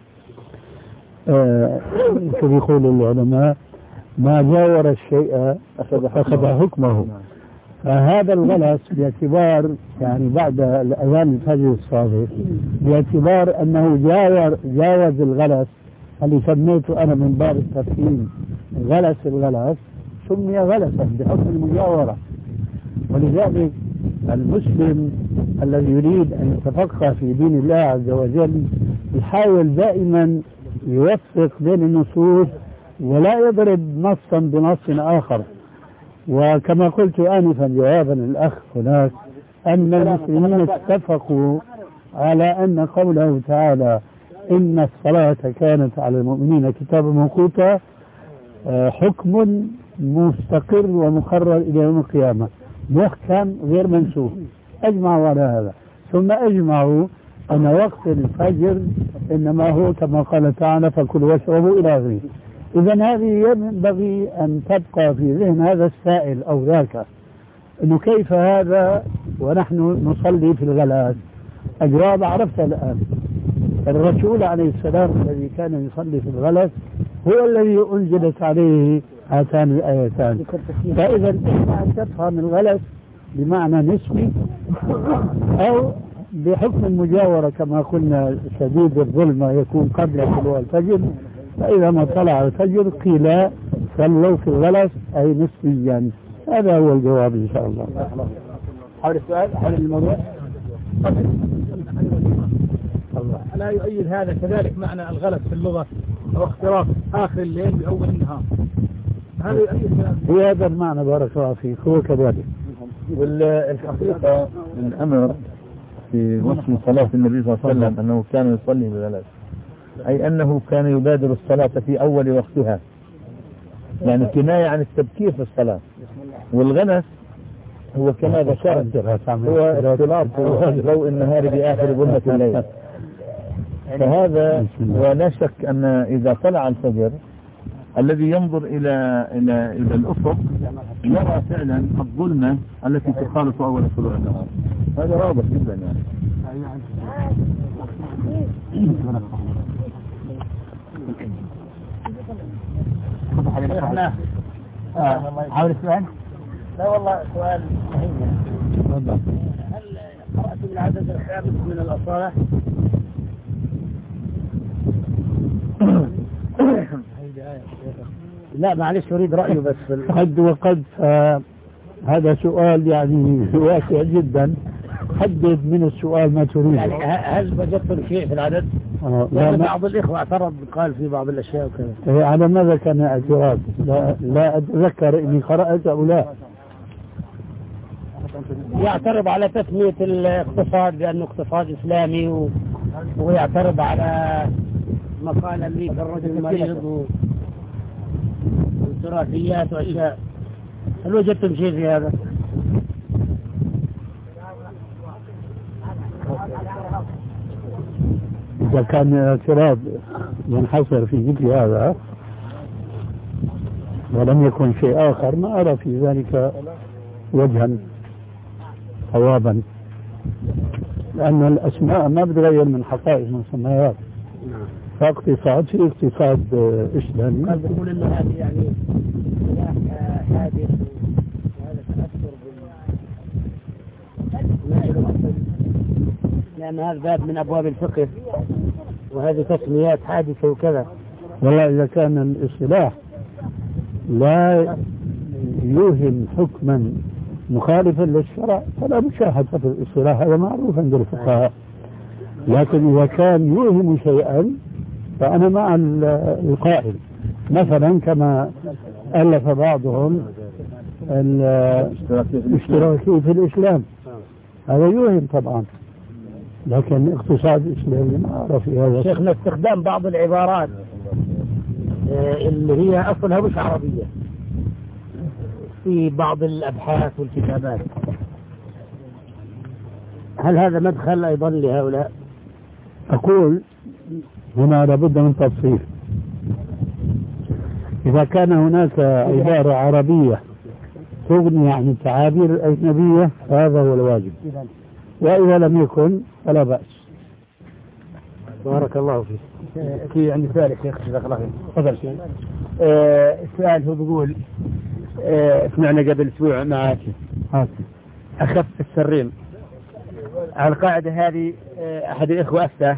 كما يقول العلماء ما جاور الشيء أخذ حكمه. فهذا الغلس باعتبار يعني بعد الأذان الفجر الصادق، باعتبار أنه جاوز الغلس اللي سميته أنا من باب التفهيم غلس الغلس، سمي غلسا بحكم المجاورة. ولذلك المسلم الذي يريد أن يتفقه في دين الله عز وجل يحاول دائما يوفق بين النصوص ولا يضرب نصا بنص آخر. وكما قلت آنفا جوابا للأخ هناك، أن المسلمين اتفقوا على أن قوله تعالى إن الصلاة كانت على المؤمنين كتابا موقوتا حكم مستقر ومقرر إلى يوم القيامة، محكم غير منسوخ. أجمعوا على هذا، ثم أجمعوا أن وقت الفجر إنما هو كما قال تعالى فكلوا واشربوا إلى آخره. إذن هذه ينبغي أن تبقى في ذهن هذا السائل أو ذاك، إنه كيف هذا ونحن نصلي في الغلاس. الجواب عرفته الآن. الرسول عليه السلام الذي كان يصلي في الغلس هو الذي أنزلت عليه هاتان الآيتان. فإذا إما أن تفهم الغلس بمعنى نسبي أو بحكم المجاورة كما قلنا شديد الظلمة يكون قبل طلوع الفجر، فإذا ما طلع الفجر قيل صلوا في الغلس أي نسبيا. هذا هو الجواب إن شاء الله. حول السؤال حول الموضوع. ألا يؤيد هذا كذلك معنى الغلس في اللغة أو اختراق آخر الليل بأول النهار؟ هذا يؤيد هو هذا المعنى بارك الله فيك، هو كذلك. والحقيقة الأمر في وصف صلاة النبي صلى الله عليه وسلم أنه كان يصلي بالغلس، أي أنه كان يبادر الصلاة في أول وقتها، يعني كناية عن التبكير في الصلاة. والغلس هو كما ذكرت هو اختلاط ضوء النهار بآخر ظلمة الليل. فهذا ولا شك أن إذا طلع الفجر الذي ينظر إلى الأفق يرى فعلا الظلمة التي تخالط أول طلوع النهار. هذا واضح جدا يعني. حول السؤال؟ لا والله سؤال مهم. هل قرأت بالعدد الخامس من الأصالة؟ لا معلش أريد رأيه بس. قد وقد هذا سؤال يعني واسع جدا، حدد من السؤال ما تريد. يعني هل وجدتم شيء في العدد؟ لا بعض الإخوة اعترض قال في بعض الأشياء وكذا. على ماذا كان اعتراض؟ لا أتذكر إني قرأت أو لا. يعترض على تسمية الاقتصاد بأنه اقتصاد إسلامي، ويعترض على مقال أمريكا الرجل مريض وتراثيات وأشياء. هل وجدتم شيء في هذا؟ إذا كان اعتراض ينحصر في ذكر هذا ولم يكن شيء آخر ما أرى في ذلك وجها صوابا، لأن الأسماء ما بتغير من حقائق المسميات. فاقتصاد في اقتصاد إسلامي. قال بيقول إنه هذه يعني حادث وهذا تأثر لأن هذا باب من أبواب الفقه وهذه تسميات حادثة وكذا. والله إذا كان الاصطلاح لا يوهم حكما مخالفا للشرع فلا مشاهدة في الاصطلاح، هذا معروف عند الفقهاء. لكن إذا كان يوهم شيئا فأنا مع القائل، مثلا كما ألف بعضهم الاشتراكي في الإسلام، هذا يوهم طبعا، لكن اقتصاد إسلامي ما أعرف في هذا. شيخنا استخدام بعض العبارات اللي هي أصلها مش عربية في بعض الأبحاث والكتابات، هل هذا مدخل أيضا لهؤلاء؟ أقول هنا لابد من تفصيل. إذا كان هناك عبارة عربية تغني عن التعابير الأجنبية فهذا هو الواجب، وإذا لم يكن فلا بأس. بارك الله فيك. في عندي سؤال يا شيخ، جزاك الله خير. تفضل. السؤال هو بيقول سمعنا قبل أسبوع مع أخف السرين على القاعدة هذه، أحد الإخوة أفتى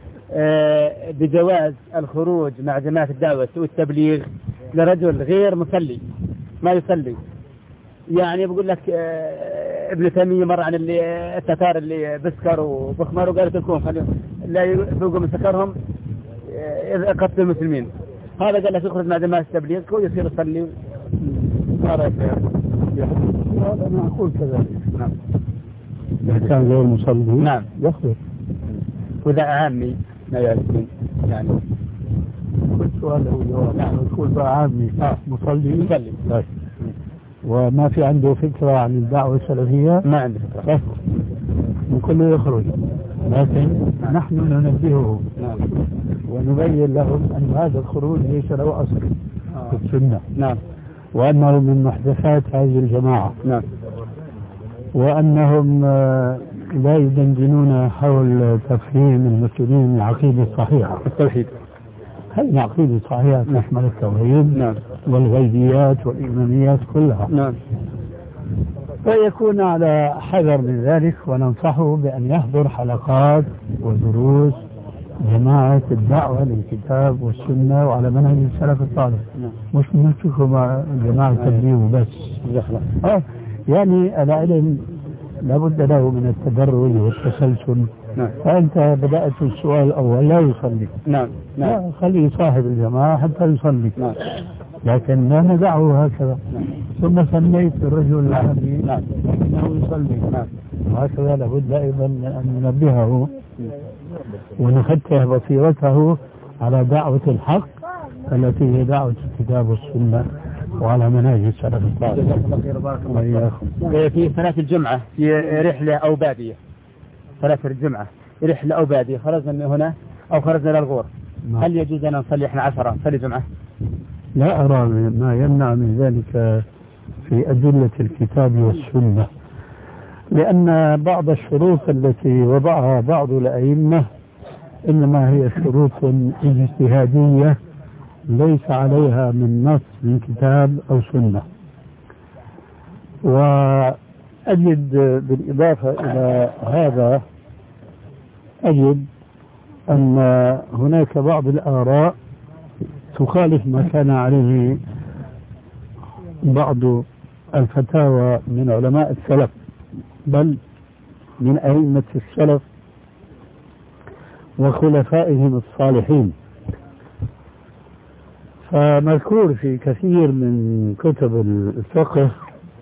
بجواز الخروج مع جماعة الدعوة والتبليغ لرجل غير مسلي ما يصلي. يعني بقول لك ابن تيمية مر عن التتار اللي بسكر وبخمر وقالت لكم لا يذوقوا من سكرهم إذا قتلوا المسلمين. هذا قال لك يخرج مع جماعة التبليغ ويصير يصلي. ما رأيك يا هذا؟ أنا أقول كذلك. نعم. إذا كان غير مصلي نعم يخرج. وإذا عامي ما يعرفون يعني كل سؤال له جواب. نعم. يقول بقى عامي مصلي. طيب. وما في عنده فكرة عن الدعوة السلفية؟ ما عنده فكرة. كله يخرج، لكن نحن ننبهه ونبين لهم أن هذا الخروج ليس له أصل في السنة. نعم. وأنه من محدثات هذه الجماعة. نعم. وأنهم لا يدندنون حول تفهيم المسلمين العقيدة الصحيحة. التوحيد. هذه العقيدة الصحيحة تشمل التوحيد. نعم. والغيبيات والإيمانيات كلها. نعم. فيكون على حذر من ذلك، وننصحه بأن يحضر حلقات ودروس جماعة الدعوة للكتاب والسنة وعلى منهج السلف الصالح. مش نمسكه مع جماعة التبليغ وبس. يعني العلم لابد له من التدرج والتسلسل. فأنت بدأت السؤال الأول لا يصلي. نعم. لا، خليه صاحب الجماعة حتى يصلي. لكن لا ندعه هكذا. ثم سميت الرجل العربي انه يصلي. وهكذا لابد ايضا ان ننبهه ونفتح بصيرته على دعوة الحق التي هي دعوة الكتاب والسنة وعلى منهج السلف الصالح. في صلاة الجمعة في رحلة أو بادية، صلاة الجمعة رحلة أو بادية، خرجنا من هنا أو خرجنا للغور، هل يجوز أن نصلي إحنا 10 نصلي جمعة؟ لا أرى ما يمنع من ذلك في أدلة الكتاب والسنة، لأن بعض الشروط التي وضعها بعض الأئمة إنما هي شروط اجتهادية ليس عليها من نص من كتاب أو سنة. وأجد بالإضافة إلى هذا أجد أن هناك بعض الآراء تخالف ما كان عليه بعض الفتاوى من علماء السلف بل من أئمة السلف وخلفائهم الصالحين. فمذكور في كثير من كتب الفقه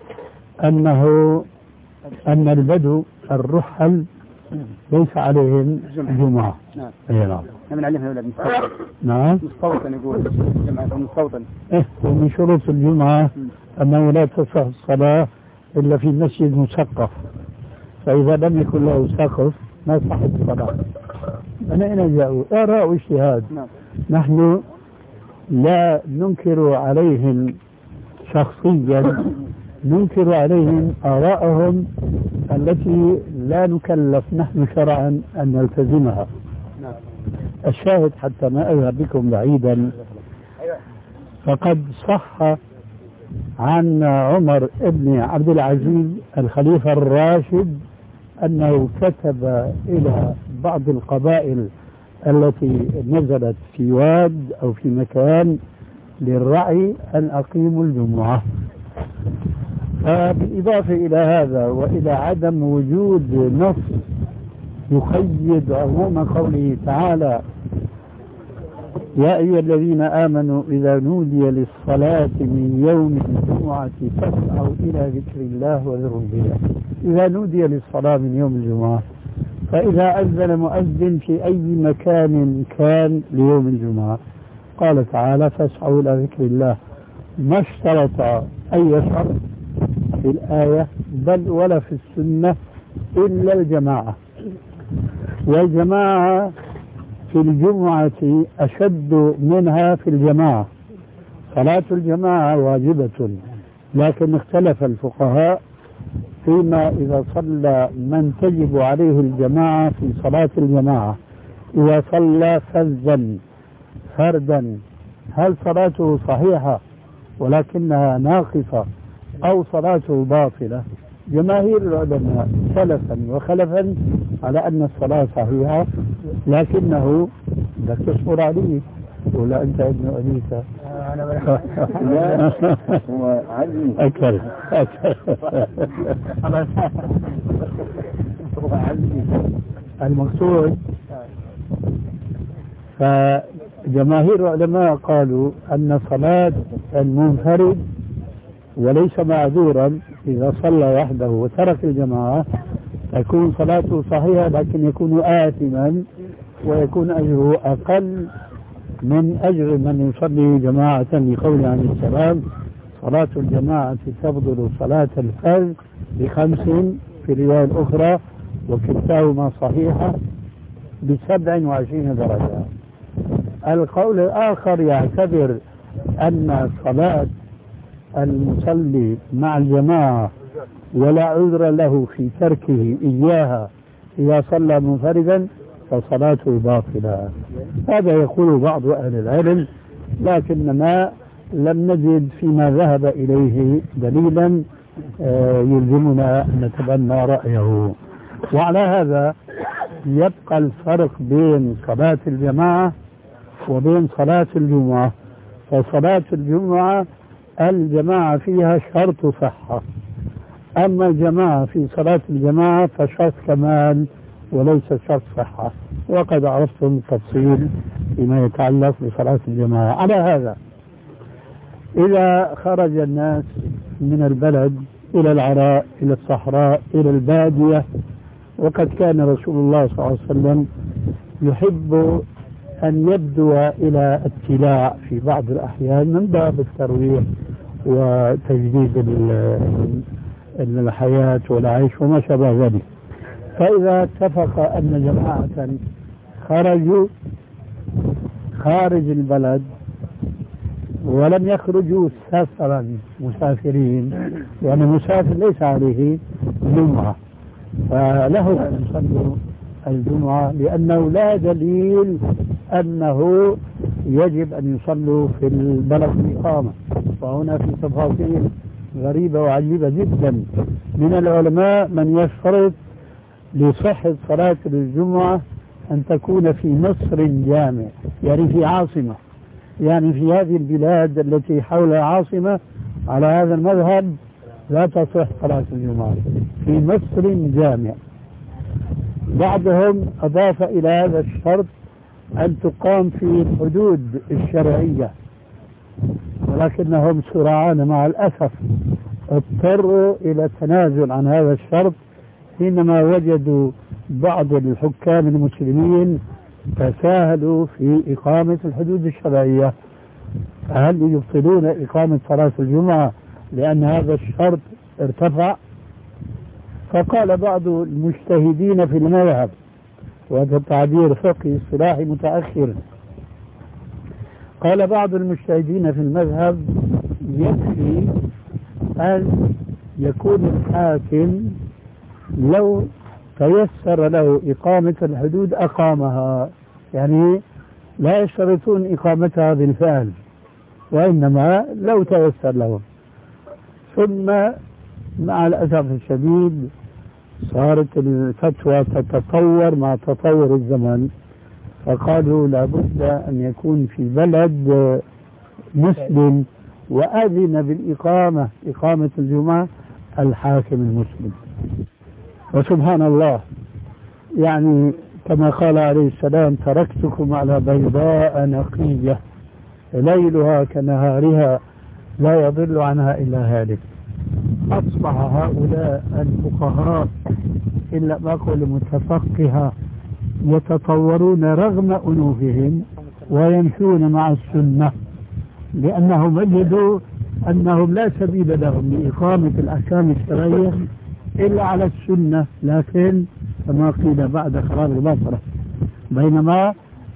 أن البدو الرحل ليس عليهم جمعة. نعم. من علمها أولاد مستوطن. نعم. مستوطن يقول جماعة مستوطن. ومن شروط الجمعة أنه لا تصح الصلاة إلا في مسجد مسقف، فإذا لم يكن له سقف ما صحت الصلاة. أنا هنا جاءوا آراء واجتهاد. نحن لا ننكر عليهم شخصيا، ننكر عليهم آراءهم التي لا نكلف نحن شرعا أن نلتزمها. الشاهد حتى ما أذهب بكم بعيدا، فقد صح عن عمر بن عبد العزيز الخليفة الراشد أنه كتب إلى بعض القبائل التي نزلت في واد أو في مكان للرعي أن أقيموا الجمعة. فبالإضافة إلى هذا وإلى عدم وجود نص يقيد عموم قوله تعالى يا أيها الذين آمنوا إذا نودي للصلاة من يوم الجمعة فاسعوا إلى ذكر الله وذروا البيع. إذا نودي للصلاة من يوم الجمعة، فإذا أذن مؤذن في أي مكان كان ليوم الجمعة قال تعالى فاسعوا إلى ذكر الله، ما اشترط أي شرط في الآية بل ولا في السنة إلا الجماعة، والجماعة في الجمعة أشد منها في الجماعة. صلاة الجماعة واجبة، لكن اختلف الفقهاء فيما إذا صلى من تجب عليه الجماعة في صلاة الجماعة، إذا صلى فردا هل صلاته صحيحة ولكنها ناقصة أو صلاته باطلة؟ جماهير العلماء سلفا وخلفا على أن الصلاة صحيحة، لكنه لا تصبر عليه ولا أنت ابن أبيك هو عزمي أكثر المقصود. فجماهير العلماء قالوا أن صلاة المنفرد وليس معذورا إذا صلى وحده وترك الجماعة تكون صلاته صحيحة، لكن يكون آثما ويكون أجره أقل من أجر من يصلي جماعة، لقول عليه السلام صلاة الجماعة تفضل صلاة الفرد ب5 في الرواية الأخرى وكلتاهما صحيحة ب27 درجة. القول الآخر يعتبر أن صلاة المصلي مع الجماعة ولا عذر له في تركه إياها إذا صلى منفردا فصلاته باطلة. هذا يقول بعض أهل العلم، لكننا لم نجد فيما ذهب إليه دليلا يلزمنا أن نتبنى رأيه. وعلى هذا يبقى الفرق بين صلاة الجماعة وبين صلاة الجمعة. فصلاة الجمعة الجماعة فيها شرط صحة، أما الجماعة في صلاة الجماعة فشرط كمال وليس شرط صحة، وقد عرفتم التفصيل فيما يتعلق بصلاة الجماعة. على هذا إذا خرج الناس من البلد إلى العراء إلى الصحراء إلى البادية، وقد كان رسول الله صلى الله عليه وسلم يحب أن يبدو إلى اتلاع في بعض الأحيان من باب الترويح وتجديد الحياة والعيش وما شابه ذلك. فإذا اتفق أن جماعة خرجوا خارج البلد ولم يخرجوا سفرا مسافرين، يعني المسافر ليس عليه جمعة فله أن يصلوا الجمعة، لأنه لا دليل أنه يجب أن يصلوا في البلد الإقامة. وهنا في تفاصيل غريبة وعجيبة جدا من العلماء من يشترط لصحة صلاة الجمعة أن تكون في مصر جامع، يعني في عاصمة، يعني في هذه البلاد التي حول العاصمة على هذا المذهب لا تصح صلاة الجمعة في مصر جامع. بعضهم أضاف إلى هذا الشرط أن تقام في الحدود الشرعية، ولكنهم سرعان مع الأسف اضطروا إلى التنازل عن هذا الشرط حينما وجدوا بعض الحكام المسلمين تساهلوا في إقامة الحدود الشرعية. هل يبطلون إقامة صلاة الجمعة لأن هذا الشرط ارتفع؟ فقال بعض المجتهدين في المذهب، وهذا تعبير فقهي اصطلاحي متأخر، قال بعض المجتهدين في المذهب يكفي أن يكون الحاكم لو تيسر له إقامة الحدود أقامها، يعني لا يشترطون إقامتها بالفعل وإنما لو تيسر لهم. ثم مع الأسف الشديد صارت الفتوى تتطور مع تطور الزمن، فقالوا لابد أن يكون في بلد مسلم وأذن بالإقامة، إقامة الجمعة، الحاكم المسلم. وسبحان الله، يعني كما قال عليه السلام: تركتكم على بيضاء نقية ليلها كنهارها لا يضل عنها إلا هالك. أصبح هؤلاء الفقهاء إلا ما أقول متفقهة يتطورون رغم أنوفهم ويمشون مع السنة، لأنهم وجدوا أنهم لا سبيل لهم لإقامة الأحكام الشرعية إلا على السنة، لكن كما قيل بعد خراب البصرة. بينما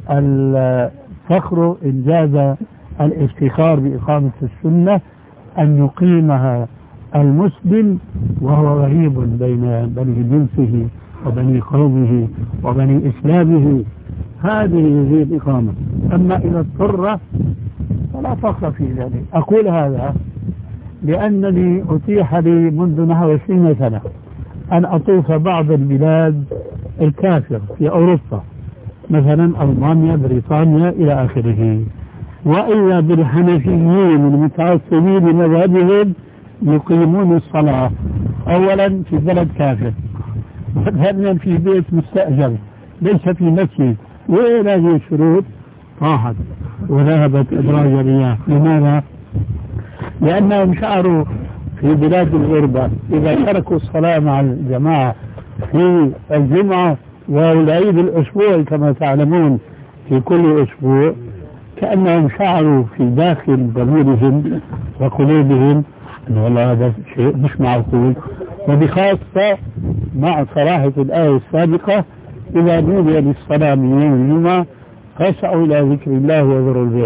الفخر إن جاز الافتخار بإقامة السنة أن يقيمها المسلم وهو غريب بين بني جنسه وبني قومه وبني إسلامه، هذه هي الإقامة. أما إذا اضطر فلا فخر في ذلك. أقول هذا لأنني أتيح لي منذ نحو 20 سنة أن أطوف بعض البلاد الكافر في أوروبا، مثلا ألمانيا، بريطانيا إلى آخره، وإذا بالحنفيين المتعصبين لمذهبهم يقيمون الصلاة أولا في بلد كافر، وثانيا في بيت مستأجر ليس في مسجد، وإن هذه الشروط طاحت وذهبت إدراج الرياح. لماذا؟ لأنهم شعروا في بلاد الغربة إذا تركوا الصلاة مع الجماعة في الجمعة والعيد الأسبوعي كما تعلمون في كل أسبوع، كأنهم شعروا في داخل ضميرهم وقلوبهم أن والله هذا شيء مش معقول. وبخاصة مع صراحة الآية السابقة: إذا نودي للصلاة من يوم الجمعة فاسعوا إلى ذكر الله وذروا البيع.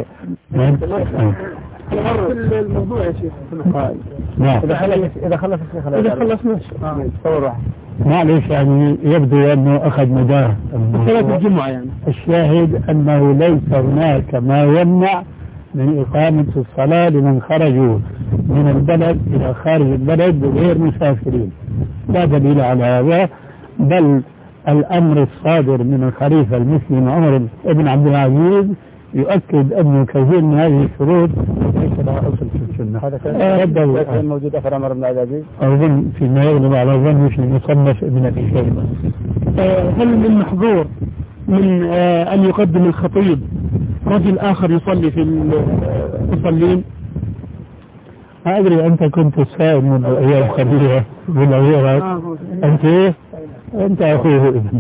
الموضوع يا شيخ. نعم. إذا خلص ماشي. معلش، يعني يبدو أنه أخذ مداه صلاة الجمعة. يعني الشاهد أنه ليس هناك ما يمنع من إقامة الصلاة لمن خرجوا من البلد إلى خارج البلد غير مسافرين، لا دليل على هذا، بل الأمر الصادر من الخليفة المسلم عمر بن عبد العزيز يؤكد أنه كثير من هذه الشروط ليس لها أصل في السنة. هذا كان موجود أثر عمر بن عبد العزيز، أظن فيما يغلب على ظني في مصنف ابن أبي شيبة. هل من محظور من أن يقدم الخطيب رجل آخر يصلي في المصلين؟ ما أدري، أنت كنت السائل من أيام خبيرة من غيرك. أنت إيه؟ أنت أخوه ابن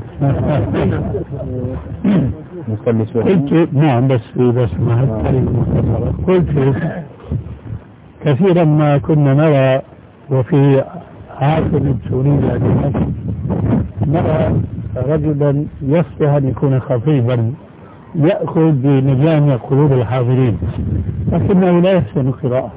قلت نعم، بس ما قلت كثيرا ما كنا نرى، وفي عاصمة سوريا دمشق نرى رجلا يصلح أن يكون خطيبا يأخذ بمجامع قلوب الحاضرين، لكنه لا يحسن القراءة،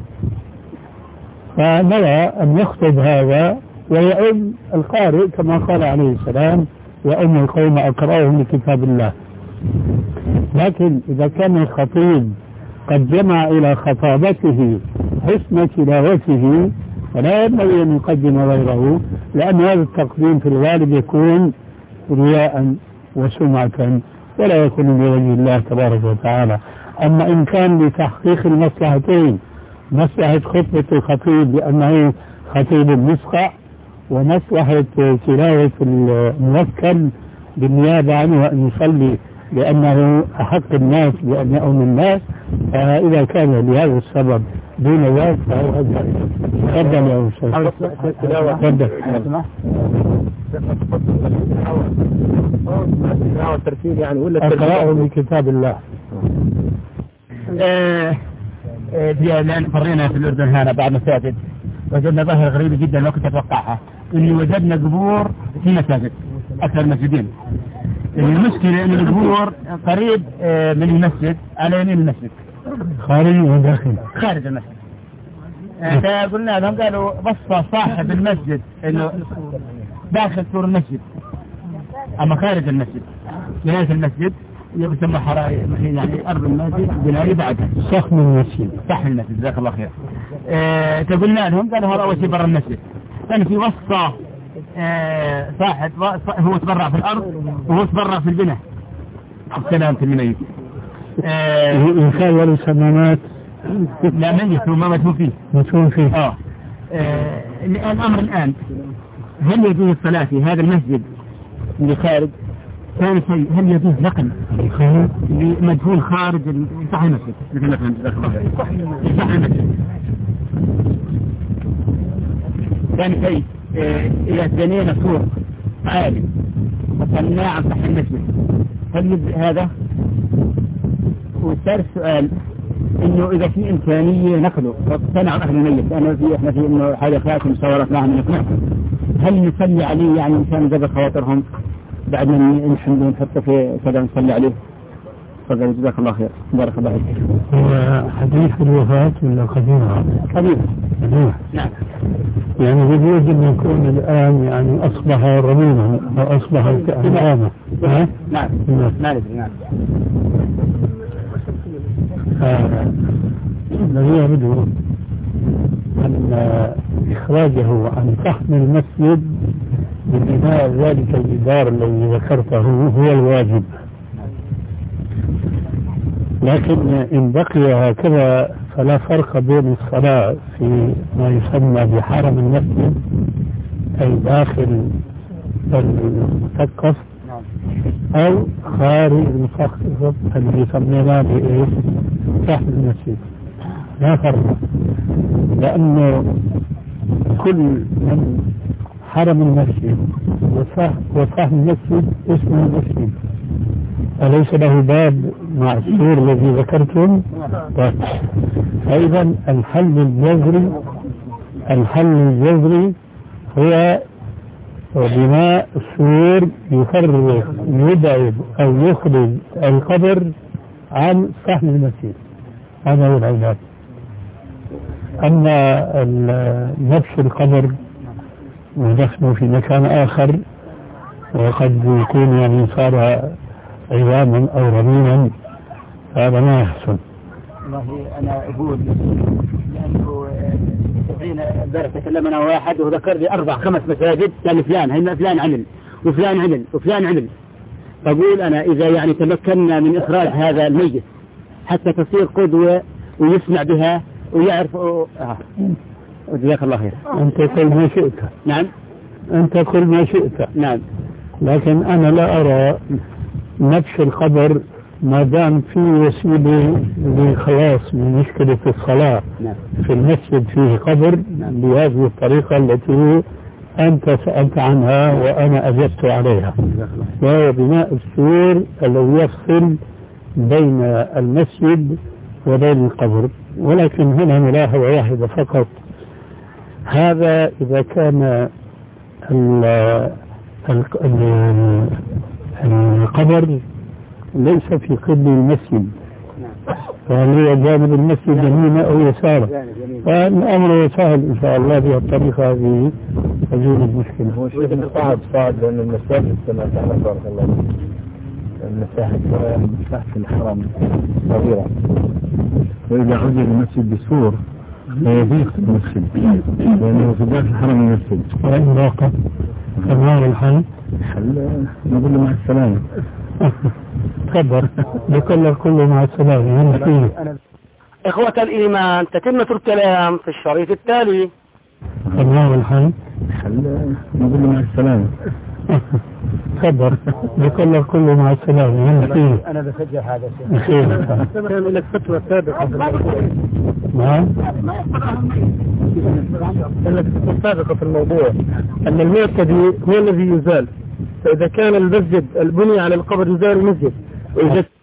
فنرى أن يخطب هذا ويؤم القارئ كما قال عليه السلام: وأم القوم أقرأهم لكتاب الله. لكن إذا كان الخطيب قد جمع إلى خطابته حسن تلاوته فلا ينبغي أن يقدم غيره، لأن هذا التقديم في الغالب يكون رياء وسمعة ولا يكون لوجه الله تبارك وتعالى. أما إن كان لتحقيق المصلحتين، مصلحة خطبة الخطيب لأنه خطيب مسقع، ومصلحة تلاوة الموكل بالنيابة عنه أن يصلي لأنه أحق الناس بأن يؤم الناس، فإذا كان لهذا السبب دون ذلك فهو أجل. تفضل يا أستاذ. تفضل. الترتيب يعني ولا أقرأه من كتاب الله. لأن فرينا في الأردن هنا بعد مساجد وجدنا ظاهرة غريبة جدا ما كنت أتوقعها، إني وجدنا قبور في مساجد أكثر المسجدين. المشكلة إن القبور قريب من المسجد على يمين المسجد، خارج وداخل؟ خارج المسجد. فقلنا لهم، قالوا بص صاحب المسجد إنه داخل سور المسجد، أما خارج المسجد جناية المسجد يسمى يعني أرض المسجد جناية بعدها صحن المسجد. صحن المسجد، جزاك الله خير. فقلنا لهم، قالوا هذا أول شيء برا المسجد، كان في وسط صاحب هو تبرع في الأرض وهو تبرع في البناء السلام في الميت يخال ولا سمامات لا ميت وما مدفون فيه الأمر الآن هل يجوز الصلاة في هذا المسجد اللي خارج؟ ثاني شيء هل يجوز نقل مدفون خارج صحن المسجد مثل صحن المسجد؟ ثاني شيء إذا بنينا سور عالي وصلناه عن صحن المسجد هل يجوز هذا؟ والثالث سؤال انه اذا في امكانيه نقله واقتنع اهل الميت لانه احنا في انه حاجه خاتم صورت معهم نقنعهم هل نصلي عليه يعني مشان جبر خواطرهم بعد ما نحمده ونحطه في كذا نصلي عليه؟ تفضل جزاك الله خير بارك الله فيك. هو حديث الوفاه ولا قديمه؟ قديمه. نعم. يعني يجوز ان يكون الان يعني اصبح رميما واصبح كأنامه. نعم ما ندري. نعم. الذي يبدو أن إخراجه عن فحم المسجد ببناء ذلك الجدار الذي ذكرته هو الواجب، لكن إن بقي هكذا فلا فرق بين الصلاة في ما يسمى بحرم المسجد أي داخل المثقف أو خارج المثقف اللي يسميناه بإيه؟ صاحب المسجد، لا فرق، لأنه كل من حرم المسجد وصاحب المسجد اسمه المسجد، أليس له باب مع السور الذي ذكرتم؟ أيضا الحل الجذري هو بناء السور يفرق يبعد أو يخرج القبر عن صحن المسجد، هذا هو العلاج. أما نفس القبر ودفنه في مكان آخر وقد يكون يعني صار عظاما أو رميما هذا ما يحسن. والله أنا أقول لأنه امبارح تكلمنا واحد وذكر لي 4-5 مساجد قال فلان عمل وفلان عمل فأقول أنا إذا يعني تمكنا من إخراج هذا الميت حتى تصير قدوة ويسمع بها ويعرف جزاك الله خير. أنت كل ما شئت. نعم. أنت كل ما شئت. نعم. لكن أنا لا أرى نفس الخبر ما دام في وسيلة للخلاص من مشكلة الصلاة في المسجد فيه قبر بهذه الطريقة التي أنت سألت عنها وأنا أجبت عليها، وهو بناء السور الذي يفصل بين المسجد وبين القبر. ولكن هنا ملاحظة واحدة فقط، هذا إذا كان القبر ليس في قبل المسجد فهو جانب المسجد يمين أو يسار، فالأمر سهل إن شاء الله بهالطريقة هذه تزول المشكلة. هو شيء صعب لأن المساجد كما تعلم بارك الله المساحة في الحرم صغيرة، وإذا عزل المسجد بسور فيضيق المسجد لأنه في داخل حرم المسجد. وإن ضاق فما هو الحل؟ نقول له مع السلامة. تفضل بكل مع السلامة. إخوة الإيمان، تتمة الكلام في الشريط التالي. فما هو الحل؟ نقول له مع السلامة. تفضل بكل مع السلامة. أنا بسجل هذا كان لك فتوى سابقة في الموضوع أن المعتدي هو الذي يزال، فإذا كان المسجد البني على القبر يزال المسجد، وإذا